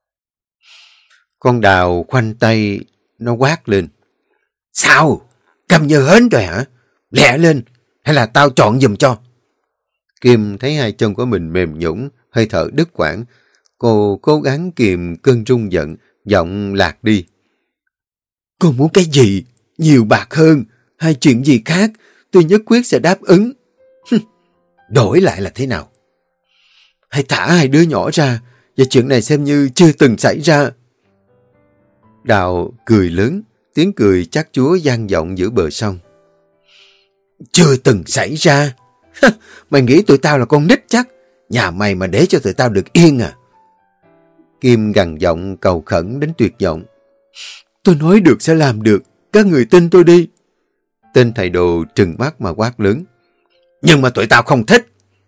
Con Đào khoanh tay, nó quát lên. Sao? Cầm như hến rồi hả? Lẹ lên, hay là tao chọn giùm cho? Kim thấy hai chân của mình mềm nhũn, hơi thở đứt quãng. Cô cố gắng kìm cơn rung giận, giọng lạc đi. Cô muốn cái gì? Nhiều bạc hơn, hay chuyện gì khác, tôi nhất quyết sẽ đáp ứng. Đổi lại là thế nào? Hãy thả hai đứa nhỏ ra, và chuyện này xem như chưa từng xảy ra. Đào cười lớn, tiếng cười chát chúa vang vọng giữa bờ sông. Chưa từng xảy ra? Mày nghĩ tụi tao là con nít chắc? Nhà mày mà để cho tụi tao được yên à? Kim gằn giọng cầu khẩn đến tuyệt vọng. Tôi nói được sẽ làm được, các người tin tôi đi. Tên thầy đồ trừng mắt mà quát lớn. Nhưng mà tụi tao không thích.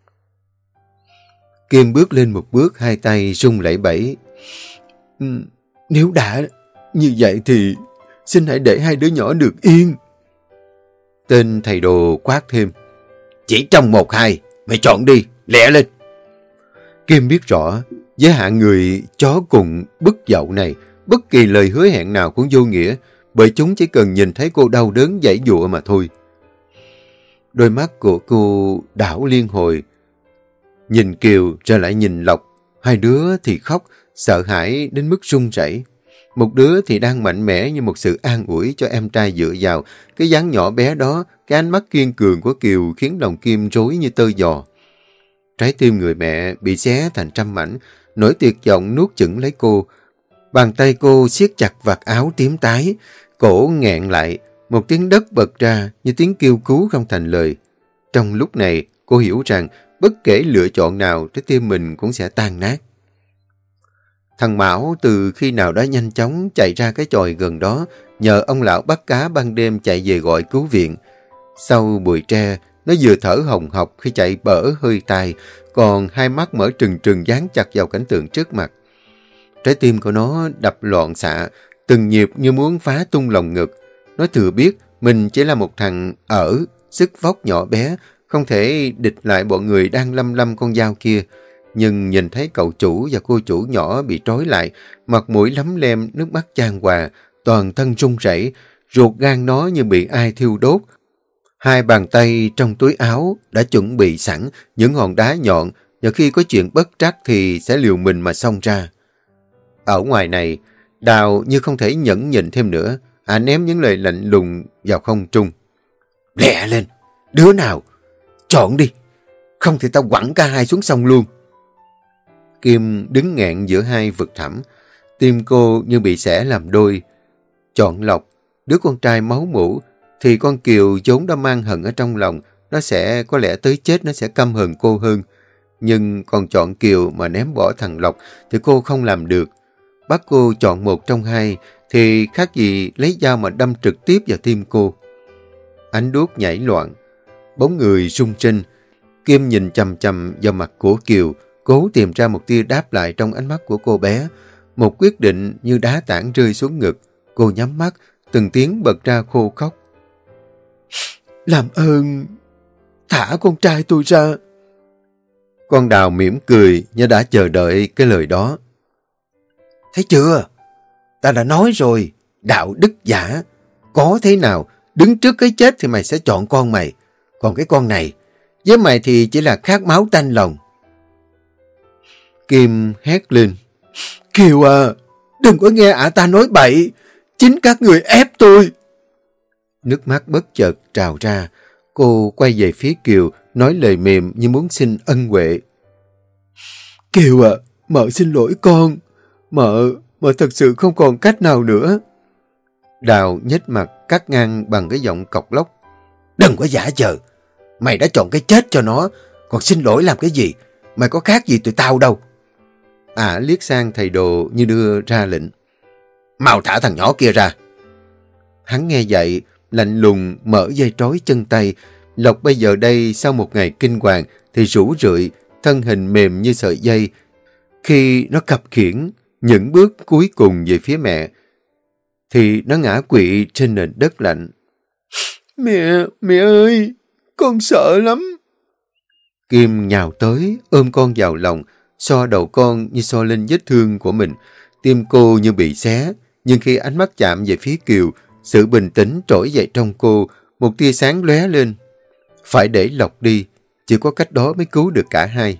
Kim bước lên một bước, hai tay run lẩy bẩy. Nếu đã như vậy thì xin hãy để hai đứa nhỏ được yên. Tên thầy đồ quát thêm. Chỉ trong một hai, mày chọn đi, lẹ lên. Kim biết rõ, với hạng người chó cùng bức dậu này, bất kỳ lời hứa hẹn nào cũng vô nghĩa, bởi chúng chỉ cần nhìn thấy cô đau đớn giãy giụa mà thôi. Đôi mắt của cô đảo liên hồi, nhìn Kiều rồi lại nhìn Lộc. Hai đứa thì khóc, sợ hãi đến mức run rẩy. Một đứa thì đang mạnh mẽ như một sự an ủi cho em trai dựa vào. Cái dáng nhỏ bé đó, cái ánh mắt kiên cường của Kiều khiến lòng Kim rối như tơ giò. Trái tim người mẹ bị xé thành trăm mảnh, nỗi tuyệt vọng nuốt chửng lấy cô. Bàn tay cô siết chặt vạt áo tím tái, cổ nghẹn lại, một tiếng đất bật ra như tiếng kêu cứu không thành lời. Trong lúc này, cô hiểu rằng bất kể lựa chọn nào, trái tim mình cũng sẽ tan nát. Thằng Mão từ khi nào đó nhanh chóng chạy ra cái chòi gần đó, nhờ ông lão bắt cá ban đêm chạy về gọi cứu viện. Sau bụi tre, nó vừa thở hồng hộc khi chạy bở hơi tai, còn hai mắt mở trừng trừng dán chặt vào cảnh tượng trước mặt. Trái tim của nó đập loạn xạ, từng nhịp như muốn phá tung lồng ngực. Nó thừa biết mình chỉ là một thằng ở, sức vóc nhỏ bé, không thể địch lại bọn người đang lâm lâm con dao kia. Nhưng nhìn thấy cậu chủ và cô chủ nhỏ bị trói lại, mặt mũi lấm lem, nước mắt chan hòa, toàn thân run rẩy, ruột gan nó như bị ai thiêu đốt. Hai bàn tay trong túi áo đã chuẩn bị sẵn những hòn đá nhọn, và khi có chuyện bất trắc thì sẽ liều mình mà xông ra. Ở ngoài này, Đào như không thể nhẫn nhịn thêm nữa, à ném những lời lạnh lùng vào không trung. Lẹ lên, đứa nào, chọn đi, không thì tao quẳng cả hai xuống sông luôn. Kim đứng nghẹn giữa hai vực thẳm, tim cô như bị xẻ làm đôi. Chọn Lộc, đứa con trai máu mủ, thì con Kiều vốn đã mang hận ở trong lòng, nó sẽ có lẽ tới chết nó sẽ căm hận cô hơn. Nhưng còn chọn Kiều mà ném bỏ thằng Lộc thì cô không làm được. Bắt cô chọn một trong hai thì khác gì lấy dao mà đâm trực tiếp vào tim cô. Ánh đuốc nhảy loạn, bóng người rung rinh. Kim nhìn chằm chằm vào mặt của Kiều, cố tìm ra một tia đáp lại trong ánh mắt của cô bé. Một quyết định như đá tảng rơi xuống ngực. Cô nhắm mắt, từng tiếng bật ra khô khóc. Làm ơn, thả con trai tôi ra. Con Đào mỉm cười như đã chờ đợi cái lời đó. Thấy chưa? Ta đã nói rồi, đạo đức giả. Có thế nào, đứng trước cái chết thì mày sẽ chọn con mày. Còn cái con này, với mày thì chỉ là khát máu tanh lòng. Kim hét lên. Kiều à, đừng có nghe ả ta nói bậy. Chính các người ép tôi. Nước mắt bất chợt trào ra. Cô quay về phía Kiều, nói lời mềm như muốn xin ân huệ. Kiều à, mợ xin lỗi con. Mợ, mợ thật sự không còn cách nào nữa. Đào nhếch mặt cắt ngang bằng cái giọng cọc lóc. Đừng có giả vờ. Mày đã chọn cái chết cho nó, còn xin lỗi làm cái gì? Mày có khác gì tụi tao đâu. Ả liếc sang thầy đồ như đưa ra lệnh. Mau thả thằng nhỏ kia ra. Hắn nghe vậy, lạnh lùng mở dây trói chân tay. Lộc bây giờ đây sau một ngày kinh hoàng thì rũ rượi, thân hình mềm như sợi dây. Khi nó khập khiễng những bước cuối cùng về phía mẹ, thì nó ngã quỵ trên nền đất lạnh. Mẹ, mẹ ơi, con sợ lắm. Kim nhào tới, ôm con vào lòng, xoa đầu con như xoa lên vết thương của mình. Tim cô như bị xé, nhưng khi ánh mắt chạm về phía Kiều, sự bình tĩnh trỗi dậy trong cô, một tia sáng lóe lên. Phải để Lộc đi, chỉ có cách đó mới cứu được cả hai.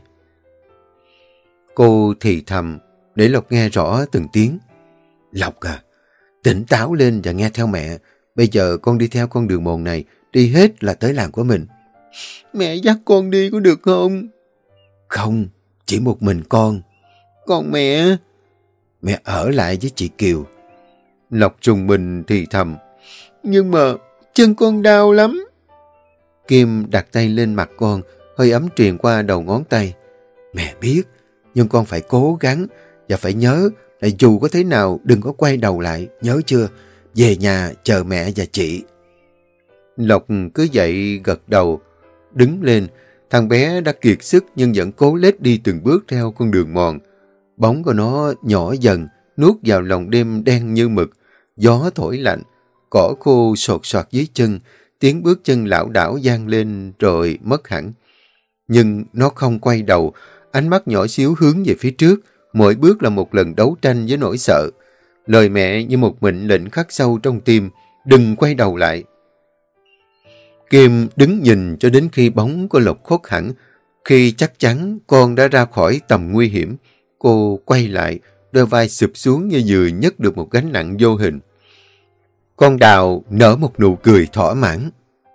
Cô thì thầm, để Lộc nghe rõ từng tiếng. Lộc à, tỉnh táo lên và nghe theo mẹ. Bây giờ con đi theo con đường mòn này, đi hết là tới làng của mình. Mẹ dắt con đi có được không? Không, chỉ một mình con. Còn mẹ? Mẹ ở lại với chị Kiều. Lộc trùng mình thì thầm. Nhưng mà chân con đau lắm. Kim đặt tay lên mặt con, hơi ấm truyền qua đầu ngón tay. Mẹ biết, nhưng con phải cố gắng và phải nhớ là dù có thế nào đừng có quay đầu lại, nhớ chưa? Về nhà chờ mẹ và chị. Lộc cứ vậy gật đầu, đứng lên. Thằng bé đã kiệt sức nhưng vẫn cố lết đi từng bước theo con đường mòn. Bóng của nó nhỏ dần, nuốt vào lòng đêm đen như mực. Gió thổi lạnh, cỏ khô sột soạt dưới chân, tiếng bước chân lảo đảo vang lên rồi mất hẳn. Nhưng nó không quay đầu, ánh mắt nhỏ xíu hướng về phía trước, mỗi bước là một lần đấu tranh với nỗi sợ. Lời mẹ như một mệnh lệnh khắc sâu trong tim, đừng quay đầu lại. Kim đứng nhìn cho đến khi bóng của Lộc khuất hẳn. Khi chắc chắn con đã ra khỏi tầm nguy hiểm, cô quay lại, đôi vai sụp xuống như vừa nhấc được một gánh nặng vô hình. Con Đào nở một nụ cười thỏa mãn.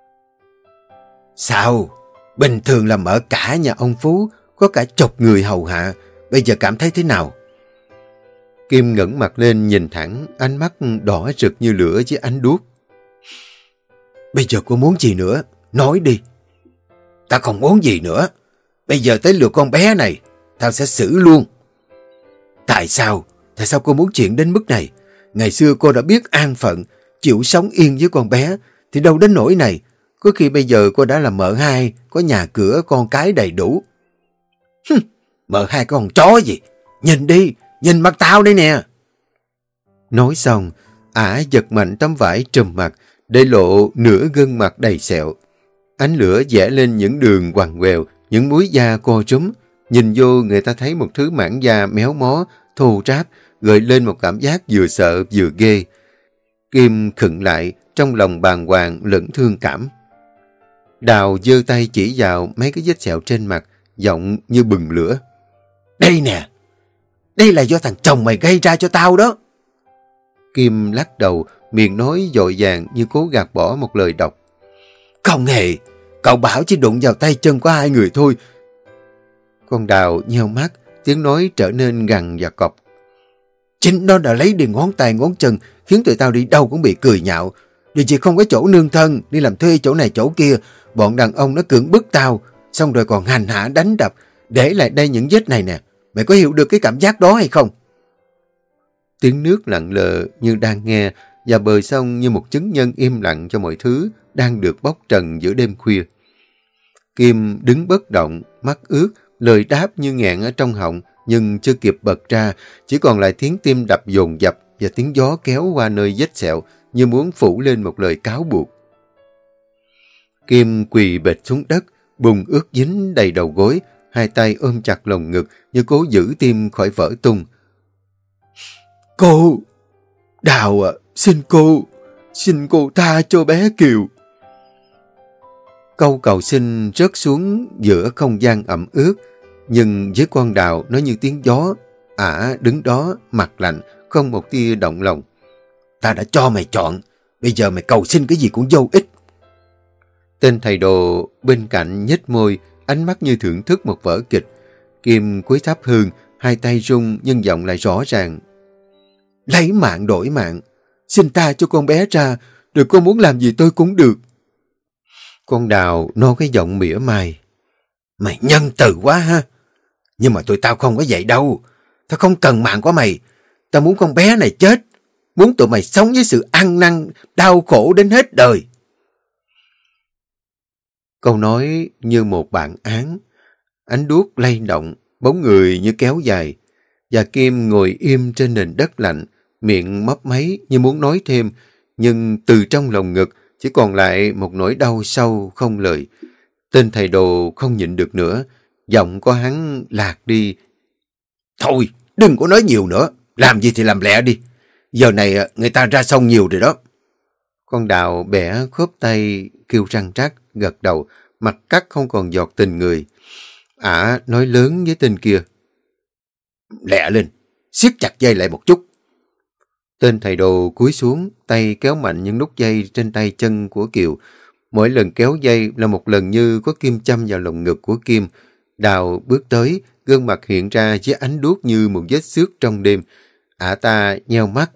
Sao? Bình thường là mở cả nhà ông Phú, có cả chục người hầu hạ, bây giờ cảm thấy thế nào? Kim ngẩng mặt lên nhìn thẳng, ánh mắt đỏ rực như lửa với ánh đuốc. Bây giờ cô muốn gì nữa? Nói đi. Ta không muốn gì nữa. Bây giờ tới lượt con bé này, tao sẽ xử luôn. Tại sao? Tại sao cô muốn chuyện đến mức này? Ngày xưa cô đã biết an phận, chịu sống yên với con bé, thì đâu đến nỗi này. Có khi bây giờ cô đã là mợ hai, có nhà cửa, con cái đầy đủ. Hừm, mợ hai con chó gì? Nhìn đi, nhìn mặt tao đây nè. Nói xong, ả giật mạnh tấm vải trùm mặt, để lộ nửa gương mặt đầy sẹo. Ánh lửa vẽ lên những đường quằn quèo, những múi da co rúm. Nhìn vô người ta thấy một thứ mảng da méo mó, thô ráp, gợi lên một cảm giác vừa sợ vừa ghê. Kim khựng lại, trong lòng bàng hoàng lẫn thương cảm. Đào giơ tay chỉ vào mấy cái vết sẹo trên mặt, giọng như bừng lửa. Đây nè, đây là do thằng chồng mày gây ra cho tao đó. Kim lắc đầu, miệng nói dội vàng như cố gạt bỏ một lời độc. Không hề, cậu bảo chỉ đụng vào tay chân của hai người thôi. Con Đào nheo mắt, tiếng nói trở nên gằn và cọc. Chính nó đã lấy đi ngón tay ngón chân, khiến tụi tao đi đâu cũng bị cười nhạo. Vì chỉ không có chỗ nương thân, đi làm thuê chỗ này chỗ kia, bọn đàn ông nó cưỡng bức tao, xong rồi còn hành hạ đánh đập, để lại đây những vết này nè. Mày có hiểu được cái cảm giác đó hay không? Tiếng nước lặng lờ như đang nghe, và bờ sông như một chứng nhân im lặng cho mọi thứ đang được bóc trần giữa đêm khuya. Kim đứng bất động, mắt ướt, lời đáp như nghẹn ở trong họng, nhưng chưa kịp bật ra, chỉ còn lại tiếng tim đập dồn dập và tiếng gió kéo qua nơi vết sẹo như muốn phủ lên một lời cáo buộc. Kim quỳ bệt xuống đất, bùn ướt dính đầy đầu gối, hai tay ôm chặt lồng ngực như cố giữ tim khỏi vỡ tung. Cô! Đào à, xin cô, xin cô tha cho bé Kiều. Câu cầu xin rớt xuống giữa không gian ẩm ướt, nhưng với con Đào nó như tiếng gió. Ả đứng đó, mặt lạnh, không một tia động lòng. Ta đã cho mày chọn, bây giờ mày cầu xin cái gì cũng vô ích. Tên thầy đồ bên cạnh nhếch môi, ánh mắt như thưởng thức một vở kịch. Kim cúi thắp hương, hai tay run nhưng giọng lại rõ ràng. Lấy mạng đổi mạng, xin tha cho con bé ra, rồi con muốn làm gì tôi cũng được. Con Đào nô cái giọng mỉa mai. Mày nhân từ quá ha. Nhưng mà tụi tao không có vậy đâu. Tao không cần mạng của mày. Tao muốn con bé này chết. Muốn tụi mày sống với sự ăn năn, đau khổ đến hết đời. Câu nói như một bản án. Ánh đuốc lay động, bóng người như kéo dài. Và Kim ngồi im trên nền đất lạnh, miệng mấp máy như muốn nói thêm, nhưng từ trong lồng ngực chỉ còn lại một nỗi đau sâu không lời. Tên thầy đồ không nhịn được nữa, giọng của hắn lạc đi. Thôi, đừng có nói nhiều nữa, làm gì thì làm lẹ đi. Giờ này người ta ra sông nhiều rồi đó. Con Đào bẻ khớp tay, kêu răng rắc, gật đầu, mặt cắt không còn giọt tình người. Ả nói lớn với tên kia. Lẹ lên, siết chặt dây lại một chút. Tên thầy đồ cúi xuống, tay kéo mạnh những nút dây trên tay chân của Kiều. Mỗi lần kéo dây là một lần như có kim châm vào lồng ngực của Kim. Đào bước tới, gương mặt hiện ra với ánh đuốc như một vết xước trong đêm. Ả ta nheo mắt.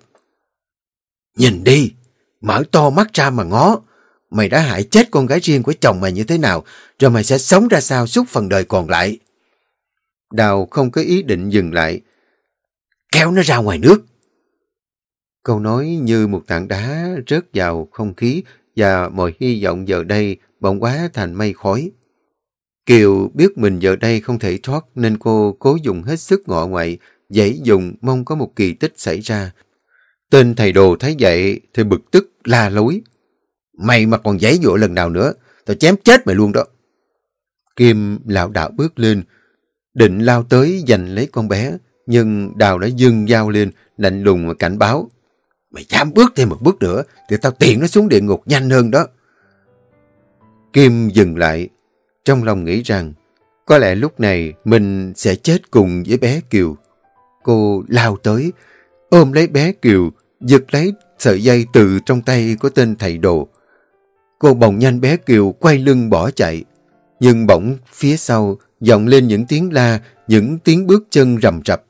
Nhìn đi, mở to mắt ra mà ngó. Mày đã hại chết con gái riêng của chồng mày như thế nào, rồi mày sẽ sống ra sao suốt phần đời còn lại. Đào không có ý định dừng lại. Kéo nó ra ngoài nước. Câu nói như một tảng đá rớt vào không khí, và mọi hy vọng giờ đây bỗng hóa thành mây khói. Kiều biết mình giờ đây không thể thoát, nên cô cố dùng hết sức ngọ ngoại, giãy dùng mong có một kỳ tích xảy ra. Tên thầy đồ thấy vậy thì bực tức la lối. Mày mà còn giãy dụa lần nào nữa, tao chém chết mày luôn đó. Kim lảo đảo bước lên, định lao tới giành lấy con bé, nhưng Đào đã giương dao lên, lạnh lùng và cảnh báo. Mày dám bước thêm một bước nữa thì tao tiện nó xuống địa ngục nhanh hơn đó. Kim dừng lại, trong lòng nghĩ rằng có lẽ lúc này mình sẽ chết cùng với bé Kiều. Cô lao tới, ôm lấy bé Kiều, giật lấy sợi dây từ trong tay của tên thầy đồ. Cô bồng nhanh bé Kiều quay lưng bỏ chạy, nhưng bỗng phía sau vọng lên những tiếng la, những tiếng bước chân rầm rập.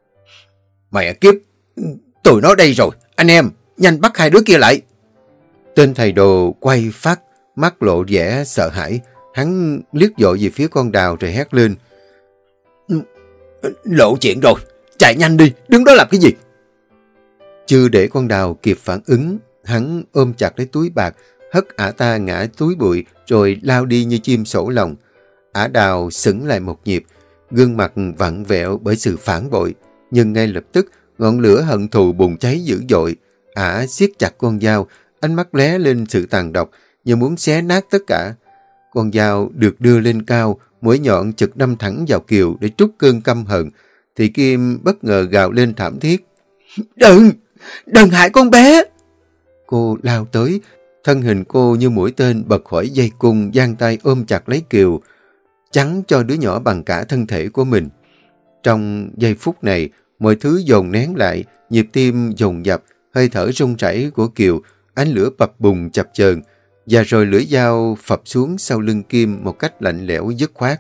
Mẹ kiếp, tụi nó đây rồi, anh em, nhanh bắt hai đứa kia lại. Tên thầy đồ quay phát, mắt lộ vẻ sợ hãi. Hắn liếc dội về phía con Đào rồi hét lên. Lộ chuyện rồi, chạy nhanh đi, đứng đó làm cái gì? Chưa để con Đào kịp phản ứng, hắn ôm chặt lấy túi bạc, hất ả ta ngã túi bụi rồi lao đi như chim sổ lòng. Ả Đào sững lại một nhịp, gương mặt vặn vẹo bởi sự phản bội, nhưng ngay lập tức ngọn lửa hận thù bùng cháy dữ dội. Ả siết chặt con dao, ánh mắt lóe lên sự tàn độc như muốn xé nát tất cả. Con dao được đưa lên cao, mũi nhọn chực đâm thẳng vào Kiều để trút cơn căm hận, thì Kim bất ngờ gào lên thảm thiết. Đừng! Đừng hại con bé! Cô lao tới, thân hình cô như mũi tên bật khỏi dây cung, giang tay ôm chặt lấy Kiều, chắn cho đứa nhỏ bằng cả thân thể của mình. Trong giây phút này, mọi thứ dồn nén lại, nhịp tim dồn dập, hơi thở run rẩy của Kiều, ánh lửa bập bùng chập chờn, và rồi lưỡi dao phập xuống sau lưng Kim một cách lạnh lẽo dứt khoát.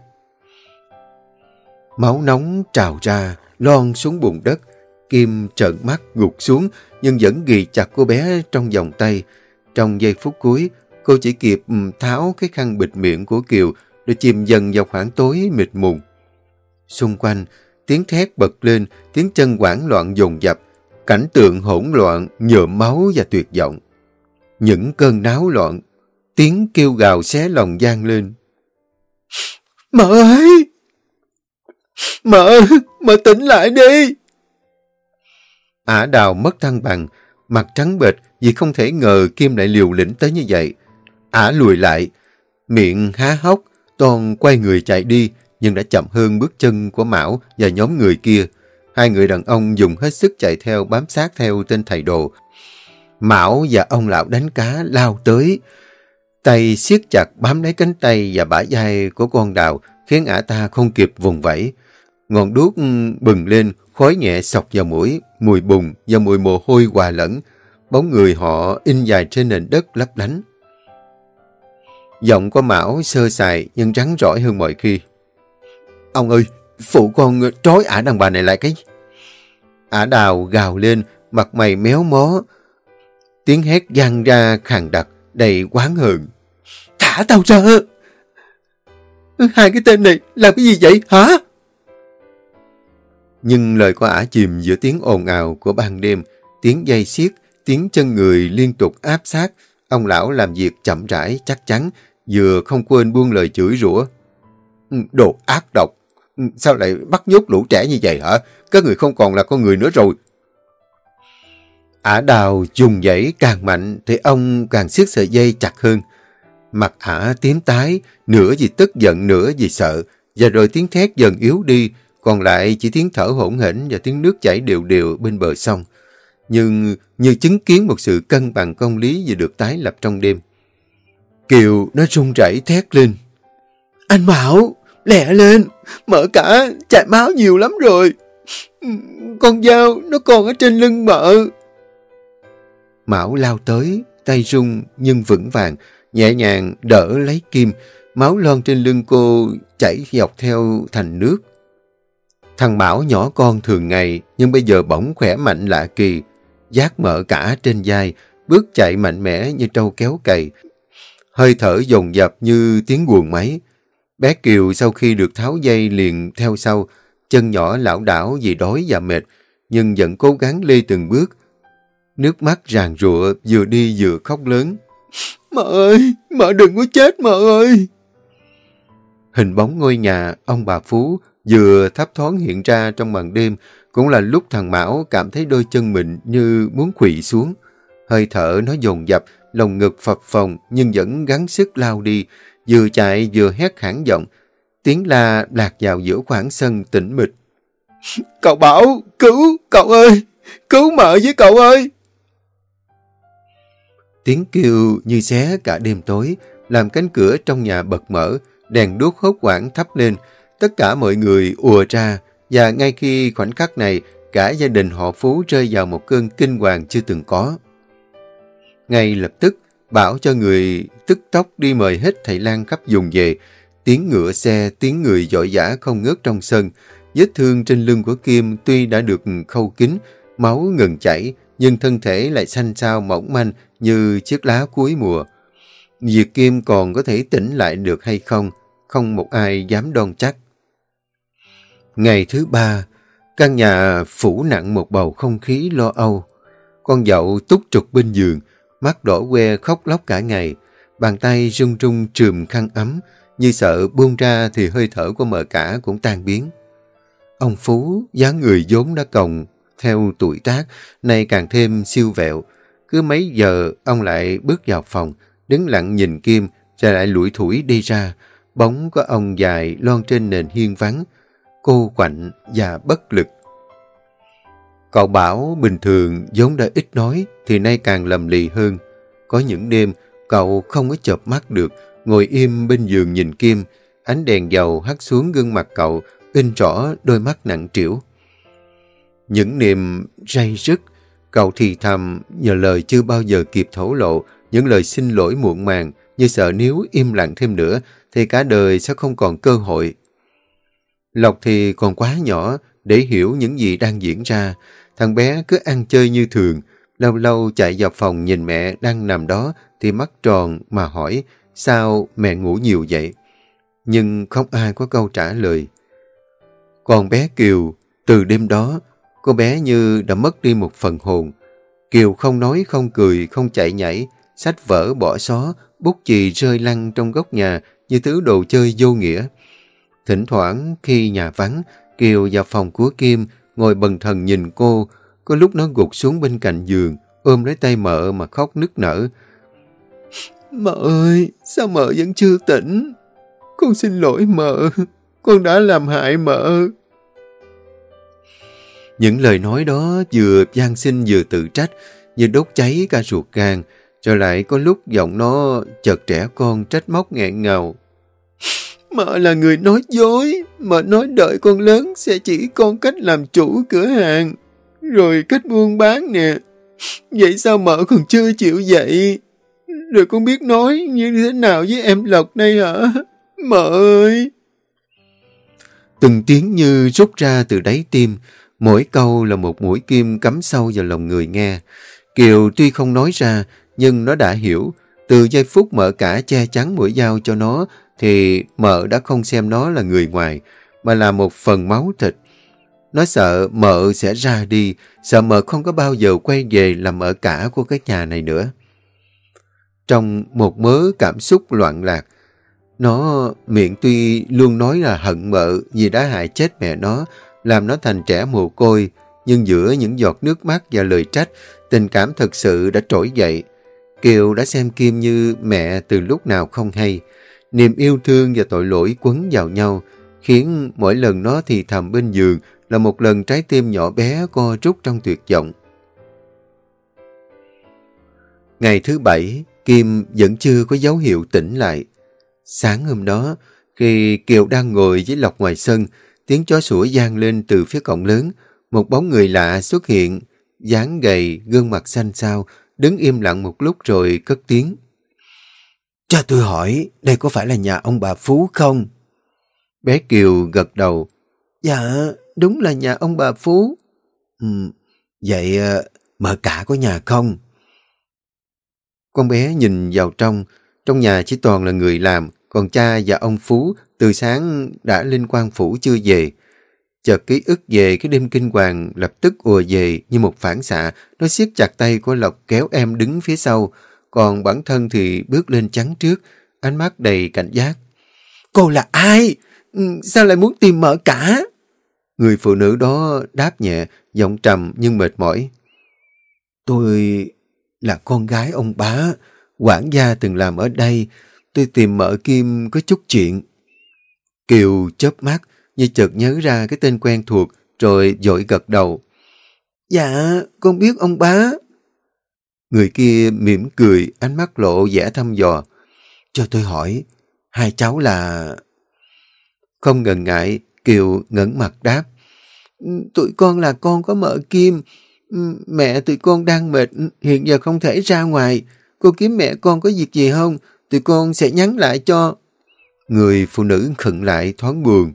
Máu nóng trào ra, lon xuống bùn đất. Kim trợn mắt gục xuống, nhưng vẫn ghì chặt cô bé trong vòng tay. Trong giây phút cuối, cô chỉ kịp tháo cái khăn bịt miệng của Kiều, rồi chìm dần vào khoảng tối mịt mùng. Xung quanh, tiếng thét bật lên, tiếng chân hoảng loạn dồn dập, cảnh tượng hỗn loạn, nhuộm máu và tuyệt vọng. Những cơn náo loạn, tiếng kêu gào xé lòng vang lên. Mợ ơi! Mợ! Mợ tỉnh lại đi! Ả Đào mất thăng bằng, mặt trắng bệch vì không thể ngờ Kim lại liều lĩnh tới như vậy. Ả lùi lại, miệng há hốc, toan quay người chạy đi, nhưng đã chậm hơn bước chân của Mão và nhóm người kia. Hai người đàn ông dùng hết sức chạy theo, bám sát theo tên thầy đồ. Mão và ông lão đánh cá lao tới, tay siết chặt bám lấy cánh tay và bả vai của con Đào, khiến ả ta không kịp vùng vẫy. Ngọn đuốc bừng lên, khói nhẹ xộc vào mũi, mùi bùn và mùi mồ hôi hòa lẫn. Bóng người họ in dài trên nền đất lấp lánh. Giọng của Mão sơ sài nhưng rắn rỏi hơn mọi khi. Ông ơi, phụ con trói ả đàn bà này lại cái... Ả Đào gào lên, mặt mày méo mó. Tiếng hét vang ra khàn đặc, đầy oán hờn. Thả tao ra! Hai cái tên này làm cái gì vậy hả? Nhưng lời của ả chìm giữa tiếng ồn ào của ban đêm, tiếng dây xiết, tiếng chân người liên tục áp sát. Ông lão làm việc chậm rãi, chắc chắn, vừa không quên buông lời chửi rủa. Đồ ác độc! Sao lại bắt nhốt lũ trẻ như vậy hả? Các người không còn là con người nữa rồi. Ả Đào dùng dãy càng mạnh thì ông càng siết sợi dây chặt hơn. Mặt ả tím tái, nửa vì tức giận nửa vì sợ, và rồi tiếng thét dần yếu đi, còn lại chỉ tiếng thở hổn hển và tiếng nước chảy đều đều bên bờ sông. Nhưng như chứng kiến một sự cân bằng công lý vừa được tái lập trong đêm. Kiều nó run rẩy thét lên. Anh Mão, lẹ lên, mợ cả, chảy máu nhiều lắm rồi. Con dao nó còn ở trên lưng mợ. Mão lao tới, tay run nhưng vững vàng, nhẹ nhàng đỡ lấy Kim. Máu lon trên lưng cô chảy dọc theo thành nước. Thằng Mão nhỏ con thường ngày, nhưng bây giờ bỗng khỏe mạnh lạ kỳ. Vác mợ cả trên vai, bước chạy mạnh mẽ như trâu kéo cày. Hơi thở dồn dập như tiếng guồng máy. Bé Kiều sau khi được tháo dây liền theo sau, chân nhỏ lảo đảo vì đói và mệt, nhưng vẫn cố gắng lê từng bước. Nước mắt ràn rụa, vừa đi vừa khóc lớn. Mợ ơi, mợ đừng có chết mợ ơi. Hình bóng ngôi nhà ông bà Phú vừa thấp thoáng hiện ra trong màn đêm, cũng là lúc thằng Mão cảm thấy đôi chân mình như muốn khuỵu xuống. Hơi thở nó dồn dập, lồng ngực phập phồng nhưng vẫn gắng sức lao đi, vừa chạy vừa hét hãng giọng. Tiếng la lạc vào giữa khoảng sân tĩnh mịch. Cậu Bảo, cứu, cậu ơi, cứu mợ với cậu ơi. Tiếng kêu như xé cả đêm tối, làm cánh cửa trong nhà bật mở, đèn đuốc hốt hoảng thắp lên. Tất cả mọi người ùa ra, và ngay khi khoảnh khắc này, cả gia đình họ Phú rơi vào một cơn kinh hoàng chưa từng có. Ngay lập tức, bảo cho người tức tốc đi mời hết thầy lang khắp vùng về. Tiếng ngựa xe, tiếng người vội vã không ngớt trong sân. Vết thương trên lưng của Kim tuy đã được khâu kín, máu ngừng chảy, nhưng thân thể lại xanh xao mỏng manh như chiếc lá cuối mùa. Việc Kim còn có thể tỉnh lại được hay không, không một ai dám đoan chắc. Ngày thứ ba, căn nhà phủ nặng một bầu không khí lo âu. Con dậu túc trục bên giường, mắt đỏ que khóc lóc cả ngày, bàn tay run run trùm khăn ấm, như sợ buông ra thì hơi thở của mợ cả cũng tan biến. Ông Phú, dáng người vốn đã còng theo tuổi tác, nay càng thêm siêu vẹo. Cứ mấy giờ ông lại bước vào phòng, đứng lặng nhìn Kim, rồi lại lủi thủi đi ra. Bóng của ông dài lon trên nền hiên vắng, cô quạnh và bất lực. Cậu Bảo bình thường vốn đã ít nói thì nay càng lầm lì hơn. Có những đêm cậu không có chợp mắt được, ngồi im bên giường nhìn Kim, ánh đèn dầu hắt xuống gương mặt cậu, in rõ đôi mắt nặng trĩu. Những niềm ray rứt, cậu thì thầm nhờ lời chưa bao giờ kịp thổ lộ, những lời xin lỗi muộn màng, như sợ nếu im lặng thêm nữa thì cả đời sẽ không còn cơ hội. Lộc thì còn quá nhỏ để hiểu những gì đang diễn ra. Thằng bé cứ ăn chơi như thường, lâu lâu chạy vào phòng nhìn mẹ đang nằm đó thì mắt tròn mà hỏi sao mẹ ngủ nhiều vậy. Nhưng không ai có câu trả lời. Còn bé Kiều, từ đêm đó, cô bé như đã mất đi một phần hồn. Kiều không nói, không cười, không chạy nhảy, sách vở bỏ xó, bút chì rơi lăn trong góc nhà như thứ đồ chơi vô nghĩa. Thỉnh thoảng khi nhà vắng, Kiều vào phòng của Kim, ngồi bần thần nhìn cô, có lúc nó gục xuống bên cạnh giường, ôm lấy tay mợ mà khóc nức nở. Mợ ơi, sao mợ vẫn chưa tỉnh? Con xin lỗi mợ, con đã làm hại mợ. Những lời nói đó vừa van xin vừa tự trách, như đốt cháy cả ruột gan, rồi lại có lúc giọng nó chợt trẻ con trách móc nghẹn ngào. Mợ là người nói dối, mợ nói đợi con lớn sẽ chỉ con cách làm chủ cửa hàng, rồi cách buôn bán nè. Vậy sao mợ còn chưa chịu dậy? Rồi con biết nói như thế nào với em Lộc đây hả? Mợ ơi! Từng tiếng như rút ra từ đáy tim, mỗi câu là một mũi kim cắm sâu vào lòng người nghe. Kiều tuy không nói ra, nhưng nó đã hiểu. Từ giây phút mợ cả che chắn mũi dao cho nó, thì mợ đã không xem nó là người ngoài, mà là một phần máu thịt. Nó sợ mợ sẽ ra đi, sợ mợ không có bao giờ quay về làm mợ cả của cái nhà này nữa. Trong một mớ cảm xúc loạn lạc, nó miệng tuy luôn nói là hận mợ vì đã hại chết mẹ nó, làm nó thành trẻ mồ côi, nhưng giữa những giọt nước mắt và lời trách, tình cảm thật sự đã trỗi dậy. Kiều đã xem Kim như mẹ từ lúc nào không hay. Niềm yêu thương và tội lỗi quấn vào nhau, khiến mỗi lần nó thì thầm bên giường là một lần trái tim nhỏ bé co rút trong tuyệt vọng. Ngày thứ bảy, Kim vẫn chưa có dấu hiệu tỉnh lại. Sáng hôm đó, khi Kiều đang ngồi với Lộc ngoài sân, tiếng chó sủa vang lên từ phía cổng lớn. Một bóng người lạ xuất hiện, dáng gầy, gương mặt xanh xao, đứng im lặng một lúc rồi cất tiếng. Cho tôi hỏi, đây có phải là nhà ông bà Phú không? Bé Kiều gật đầu. Dạ, đúng là nhà ông bà Phú. Ừ, vậy mợ cả có nhà không? Con bé nhìn vào trong, trong nhà chỉ toàn là người làm, còn cha và ông Phú từ sáng đã lên quan phủ chưa về. Chợt ký ức về cái đêm kinh hoàng lập tức ùa về như một phản xạ, nó siết chặt tay của Lộc kéo em đứng phía sau, còn bản thân thì bước lên chắn trước, ánh mắt đầy cảnh giác. Cô là ai? Sao lại muốn tìm mợ cả? Người phụ nữ đó đáp nhẹ, giọng trầm nhưng mệt mỏi. Tôi là con gái ông bá, quản gia từng làm ở đây, tôi tìm mợ Kim có chút chuyện. Kiều chớp mắt, như chợt nhớ ra cái tên quen thuộc, rồi vội gật đầu. Dạ, con biết ông bá. Người kia mỉm cười, ánh mắt lộ vẻ thăm dò. Cho tôi hỏi, hai cháu là... Không ngần ngại, Kiều ngẩng mặt đáp. Tụi con là con có mợ Kim. Mẹ tụi con đang mệt, hiện giờ không thể ra ngoài. Cô kiếm mẹ con có việc gì không? Tụi con sẽ nhắn lại cho. Người phụ nữ khựng lại thoáng buồn.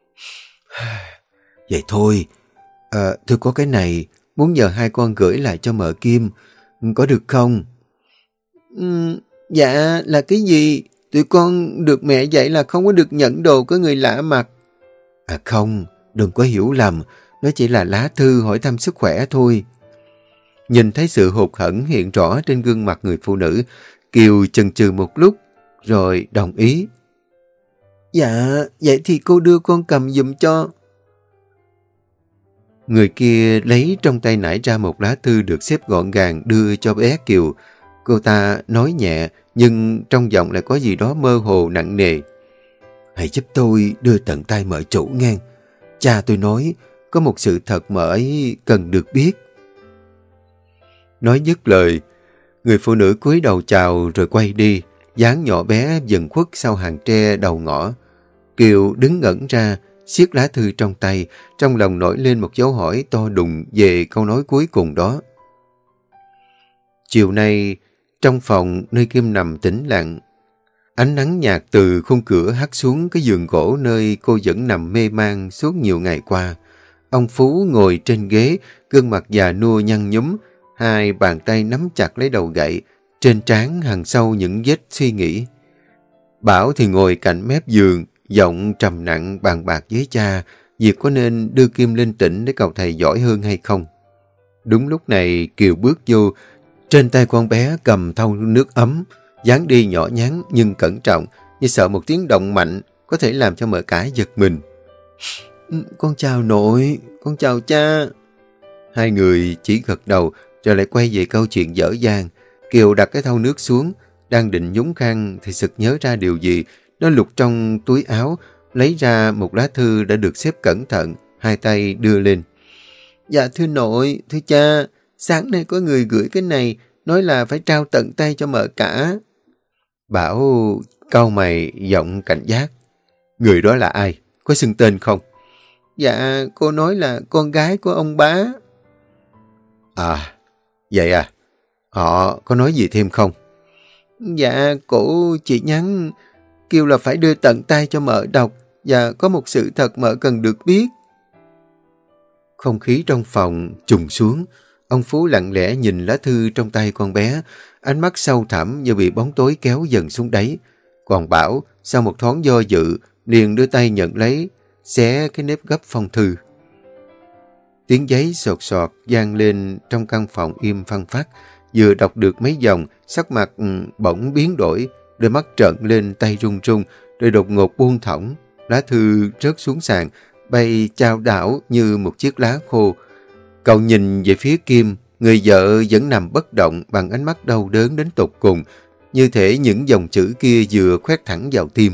Vậy thôi, à, tôi có cái này, muốn nhờ hai con gửi lại cho mợ Kim, có được không? Ừ, dạ, là cái gì? Tụi con được mẹ dạy là không có được nhận đồ của người lạ mặt. À không, đừng có hiểu lầm, nó chỉ là lá thư hỏi thăm sức khỏe thôi. Nhìn thấy sự hụt hẫng hiện rõ trên gương mặt người phụ nữ, Kiều chần chừ một lúc, rồi đồng ý. Dạ, vậy thì cô đưa con cầm giùm cho. Người kia lấy trong tay nải ra một lá thư được xếp gọn gàng đưa cho bé Kiều. Cô ta nói nhẹ, nhưng trong giọng lại có gì đó mơ hồ nặng nề. Hãy giúp tôi đưa tận tay mợ chủ ngang. Cha tôi nói, có một sự thật mợ ấy cần được biết. Nói dứt lời, người phụ nữ cúi đầu chào rồi quay đi, dáng nhỏ bé dần khuất sau hàng tre đầu ngõ. Kiều đứng ngẩn ra, siết lá thư trong tay, trong lòng nổi lên một dấu hỏi to đùng về câu nói cuối cùng đó. Chiều nay, trong phòng nơi Kim nằm tĩnh lặng, ánh nắng nhạt từ khung cửa hắt xuống cái giường gỗ nơi cô vẫn nằm mê man suốt nhiều ngày qua. Ông Phú ngồi trên ghế, gương mặt già nua nhăn nhúm, hai bàn tay nắm chặt lấy đầu gậy, trên trán hằn sâu những vết suy nghĩ. Bảo thì ngồi cạnh mép giường, giọng trầm nặng bàn bạc với cha, việc có nên đưa Kim lên tỉnh để cầu thầy giỏi hơn hay không. Đúng lúc này Kiều bước vô, trên tay con bé cầm thau nước ấm, dáng đi nhỏ nhắn nhưng cẩn trọng, như sợ một tiếng động mạnh có thể làm cho mợ cả giật mình. Con chào nội, con chào cha. Hai người chỉ gật đầu rồi lại quay về câu chuyện dở dang. Kiều đặt cái thau nước xuống, đang định nhúng khăn thì sực nhớ ra điều gì. Nó lục trong túi áo, lấy ra một lá thư đã được xếp cẩn thận, hai tay đưa lên. Dạ thưa nội, thưa cha, sáng nay có người gửi cái này, nói là phải trao tận tay cho mợ cả. Bảo cau mày giọng cảnh giác. Người đó là ai? Có xưng tên không? Dạ, cô nói là con gái của ông bá. À, vậy à? Họ có nói gì thêm không? Dạ, cổ chỉ nhắn kêu là phải đưa tận tay cho mợ đọc và có một sự thật mợ cần được biết. Không khí trong phòng trùng xuống. Ông Phú lặng lẽ nhìn lá thư trong tay con bé, ánh mắt sâu thẳm như bị bóng tối kéo dần xuống đáy. Còn Bảo, sau một thoáng do dự, liền đưa tay nhận lấy, xé cái nếp gấp phong thư. Tiếng giấy sột sọt vang lên trong căn phòng im phăng phắc. Vừa đọc được mấy dòng, sắc mặt bỗng biến đổi, đôi mắt trợn lên, tay run run, rồi đột ngột buông thõng. Lá thư rớt xuống sàn, bay chao đảo như một chiếc lá khô. Cậu nhìn về phía Kim, người vợ vẫn nằm bất động bằng ánh mắt đau đớn đến tột cùng, như thể những dòng chữ kia vừa khoét thẳng vào tim.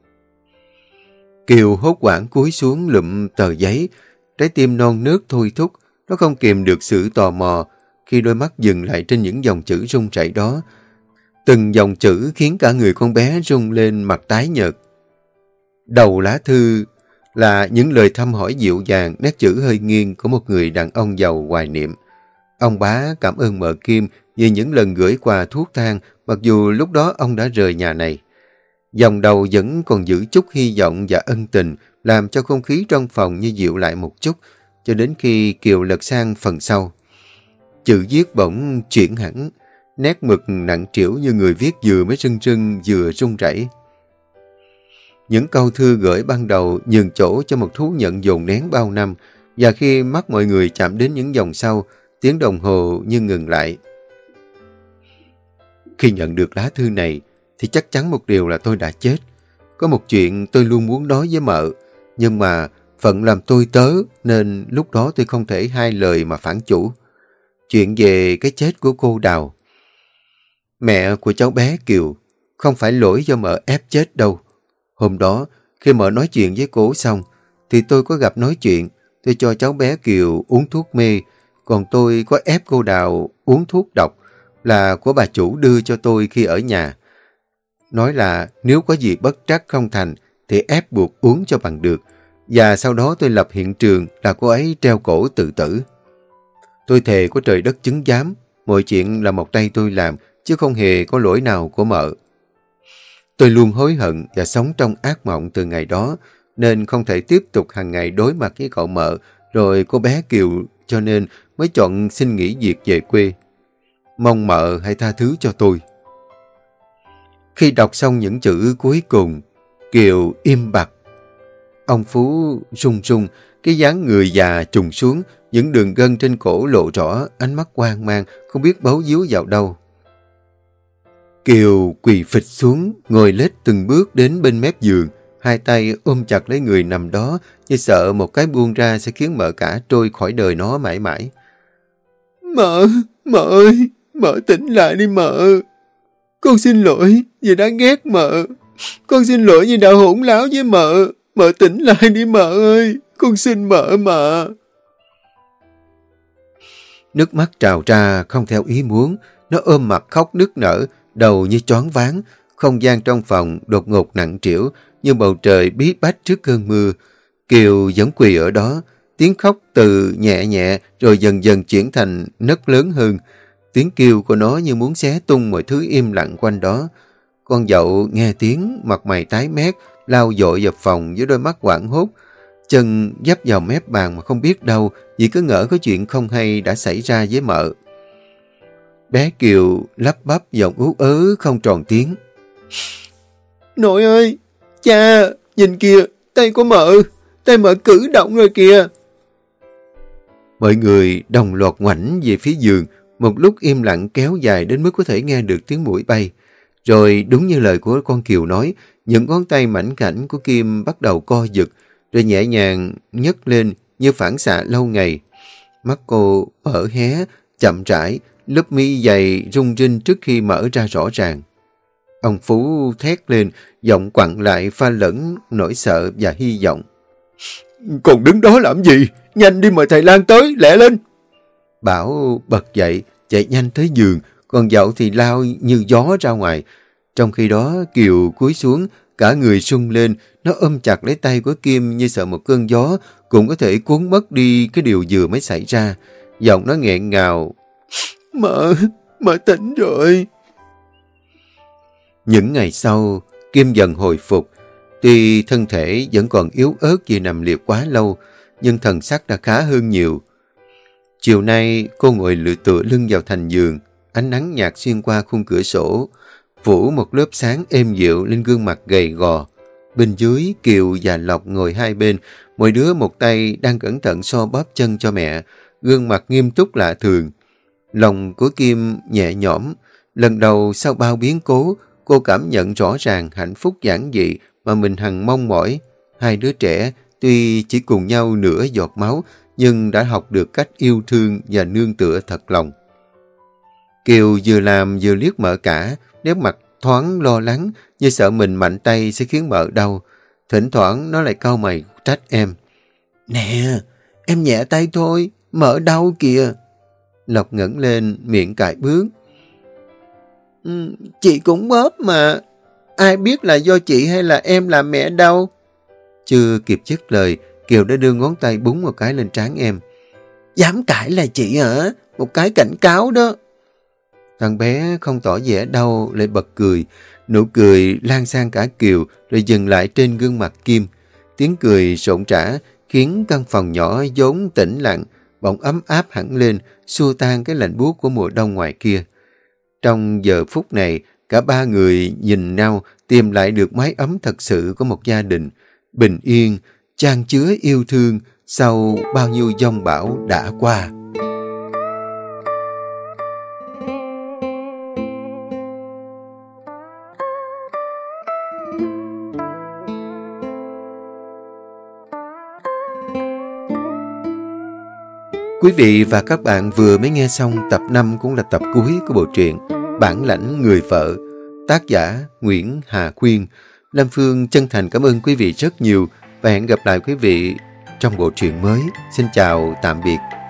Kiều hốt hoảng cúi xuống lụm tờ giấy, trái tim non nớt thôi thúc, nó không kìm được sự tò mò khi đôi mắt dừng lại trên những dòng chữ run rẩy đó. Từng dòng chữ khiến cả người con bé rung lên, mặt tái nhợt. Đầu lá thư là những lời thăm hỏi dịu dàng, nét chữ hơi nghiêng của một người đàn ông giàu hoài niệm. Ông bá cảm ơn mợ Kim vì những lần gửi quà thuốc thang, mặc dù lúc đó ông đã rời nhà này. Dòng đầu vẫn còn giữ chút hy vọng và ân tình, làm cho không khí trong phòng như dịu lại một chút, cho đến khi Kiều lật sang phần sau. Chữ viết bỗng chuyển hẳn, nét mực nặng trĩu như người viết vừa mới rưng rưng vừa run rẩy. Những câu thư gửi ban đầu nhường chỗ cho một thú nhận dồn nén bao năm, và khi mắt mọi người chạm đến những dòng sau, tiếng đồng hồ như ngừng lại. Khi nhận được lá thư này, thì chắc chắn một điều là tôi đã chết. Có một chuyện tôi luôn muốn nói với mợ, nhưng mà phận làm tôi tớ nên lúc đó tôi không thể hai lời mà phản chủ. Chuyện về cái chết của cô Đào. Mẹ của cháu bé Kiều không phải lỗi do mợ ép chết đâu. Hôm đó, khi mợ nói chuyện với cô xong, thì tôi có gặp nói chuyện. Tôi cho cháu bé Kiều uống thuốc mê, còn tôi có ép cô Đào uống thuốc độc là của bà chủ đưa cho tôi khi ở nhà. Nói là nếu có gì bất trắc không thành thì ép buộc uống cho bằng được. Và sau đó tôi lập hiện trường là cô ấy treo cổ tự tử. Tôi thề có trời đất chứng giám, mọi chuyện là một tay tôi làm, chứ không hề có lỗi nào của mợ. Tôi luôn hối hận và sống trong ác mộng từ ngày đó, nên không thể tiếp tục hàng ngày đối mặt với cậu mợ, rồi cô bé Kiều, cho nên mới chọn xin nghỉ việc về quê. Mong mợ hãy tha thứ cho tôi. Khi đọc xong những chữ cuối cùng, Kiều im bặt. Ông Phú run run, cái dáng người già trùng xuống, những đường gân trên cổ lộ rõ, ánh mắt hoang mang, không biết bấu víu vào đâu. Kiều quỳ phịch xuống, ngồi lết từng bước đến bên mép giường, hai tay ôm chặt lấy người nằm đó, như sợ một cái buông ra sẽ khiến mợ cả trôi khỏi đời nó mãi mãi. Mợ, mợ ơi, mợ tỉnh lại đi mợ. Con xin lỗi vì đã ghét mợ. Con xin lỗi vì đã hỗn láo với mợ. Mợ tỉnh lại đi mợ ơi, con xin mợ mà. Nước mắt trào ra không theo ý muốn, nó ôm mặt khóc nức nở, đầu như choáng váng. Không gian trong phòng đột ngột nặng trĩu, như bầu trời bí bách trước cơn mưa. Kiều vẫn quỳ ở đó, tiếng khóc từ nhẹ nhẹ rồi dần dần chuyển thành nấc lớn hơn. Tiếng kêu của nó như muốn xé tung mọi thứ im lặng quanh đó. Con dậu nghe tiếng, mặt mày tái mét, lao dội vào phòng với đôi mắt hoảng hốt. Chân dấp vào mép bàn mà không biết đâu, vì cứ ngỡ có chuyện không hay đã xảy ra với mợ. Bé Kiều lắp bắp giọng ú ớ không tròn tiếng. Nội ơi, cha, nhìn kìa, tay của mợ, tay Mợ cử động rồi kìa. Mọi người đồng loạt ngoảnh về phía giường, một lúc im lặng kéo dài đến mức có thể nghe được tiếng muỗi bay. Rồi đúng như lời của con Kiều nói, những ngón tay mảnh khảnh của Kim bắt đầu co giật, rồi nhẹ nhàng nhấc lên như phản xạ lâu ngày. Mắt cô mở hé, chậm rãi, lớp mi dày rung rinh trước khi mở ra rõ ràng. Ông Phú thét lên, giọng quặn lại pha lẫn nỗi sợ và hy vọng. Còn đứng đó làm gì? Nhanh đi mời thầy Lan tới, lẹ lên! Bảo bật dậy, chạy nhanh tới giường, còn Dậu thì lao như gió ra ngoài. Trong khi đó Kiều cúi xuống, cả người sung lên, nó ôm chặt lấy tay của Kim như sợ một cơn gió cũng có thể cuốn mất đi cái điều vừa mới xảy ra. Giọng nó nghẹn ngào. Mợ, mợ tỉnh rồi. Những ngày sau, Kim dần hồi phục. Tuy thân thể vẫn còn yếu ớt vì nằm liệt quá lâu, nhưng thần sắc đã khá hơn nhiều. Chiều nay, cô ngồi lựa tựa lưng vào thành giường, ánh nắng nhạt xuyên qua khung cửa sổ, phủ một lớp sáng êm dịu lên gương mặt gầy gò. Bên dưới, Kiều và Lộc ngồi hai bên, mỗi đứa một tay đang cẩn thận so bóp chân cho mẹ, gương mặt nghiêm túc lạ thường. Lòng của Kim nhẹ nhõm, lần đầu sau bao biến cố, cô cảm nhận rõ ràng hạnh phúc giản dị mà mình hằng mong mỏi. Hai đứa trẻ, tuy chỉ cùng nhau nửa giọt máu, nhưng đã học được cách yêu thương và nương tựa thật lòng. Kiều vừa làm vừa liếc Mợ cả, nét mặt thoáng lo lắng, như sợ mình mạnh tay sẽ khiến Mợ đau. Thỉnh thoảng nó lại cau mày trách em. Nè, em nhẹ tay thôi, Mợ đau kìa. Lộc ngẩng lên, miệng cãi bước. Ừ, chị cũng bóp mà. Ai biết là do chị hay là em làm mẹ đau? Chưa kịp dứt lời, Kiều đã đưa ngón tay búng một cái lên trán em. Dám cãi là chị hả? Một cái cảnh cáo đó. Thằng bé không tỏ vẻ đau, lại bật cười. Nụ cười lan sang cả Kiều, rồi dừng lại trên gương mặt Kim. Tiếng cười rộn rã, khiến căn phòng nhỏ vốn tĩnh lặng, bỗng ấm áp hẳn lên, xua tan cái lạnh buốt của mùa đông ngoài kia. Trong giờ phút này, cả ba người nhìn nhau tìm lại được mái ấm thật sự của một gia đình, bình yên, chan chứa yêu thương sau bao nhiêu giông bão đã qua. Quý vị và các bạn vừa mới nghe xong tập năm cũng là tập cuối của bộ truyện Bản lãnh người vợ, tác giả Nguyễn Hà Khuyên. Lam Phương chân thành cảm ơn quý vị rất nhiều và hẹn gặp lại quý vị trong bộ truyện mới. Xin chào, tạm biệt.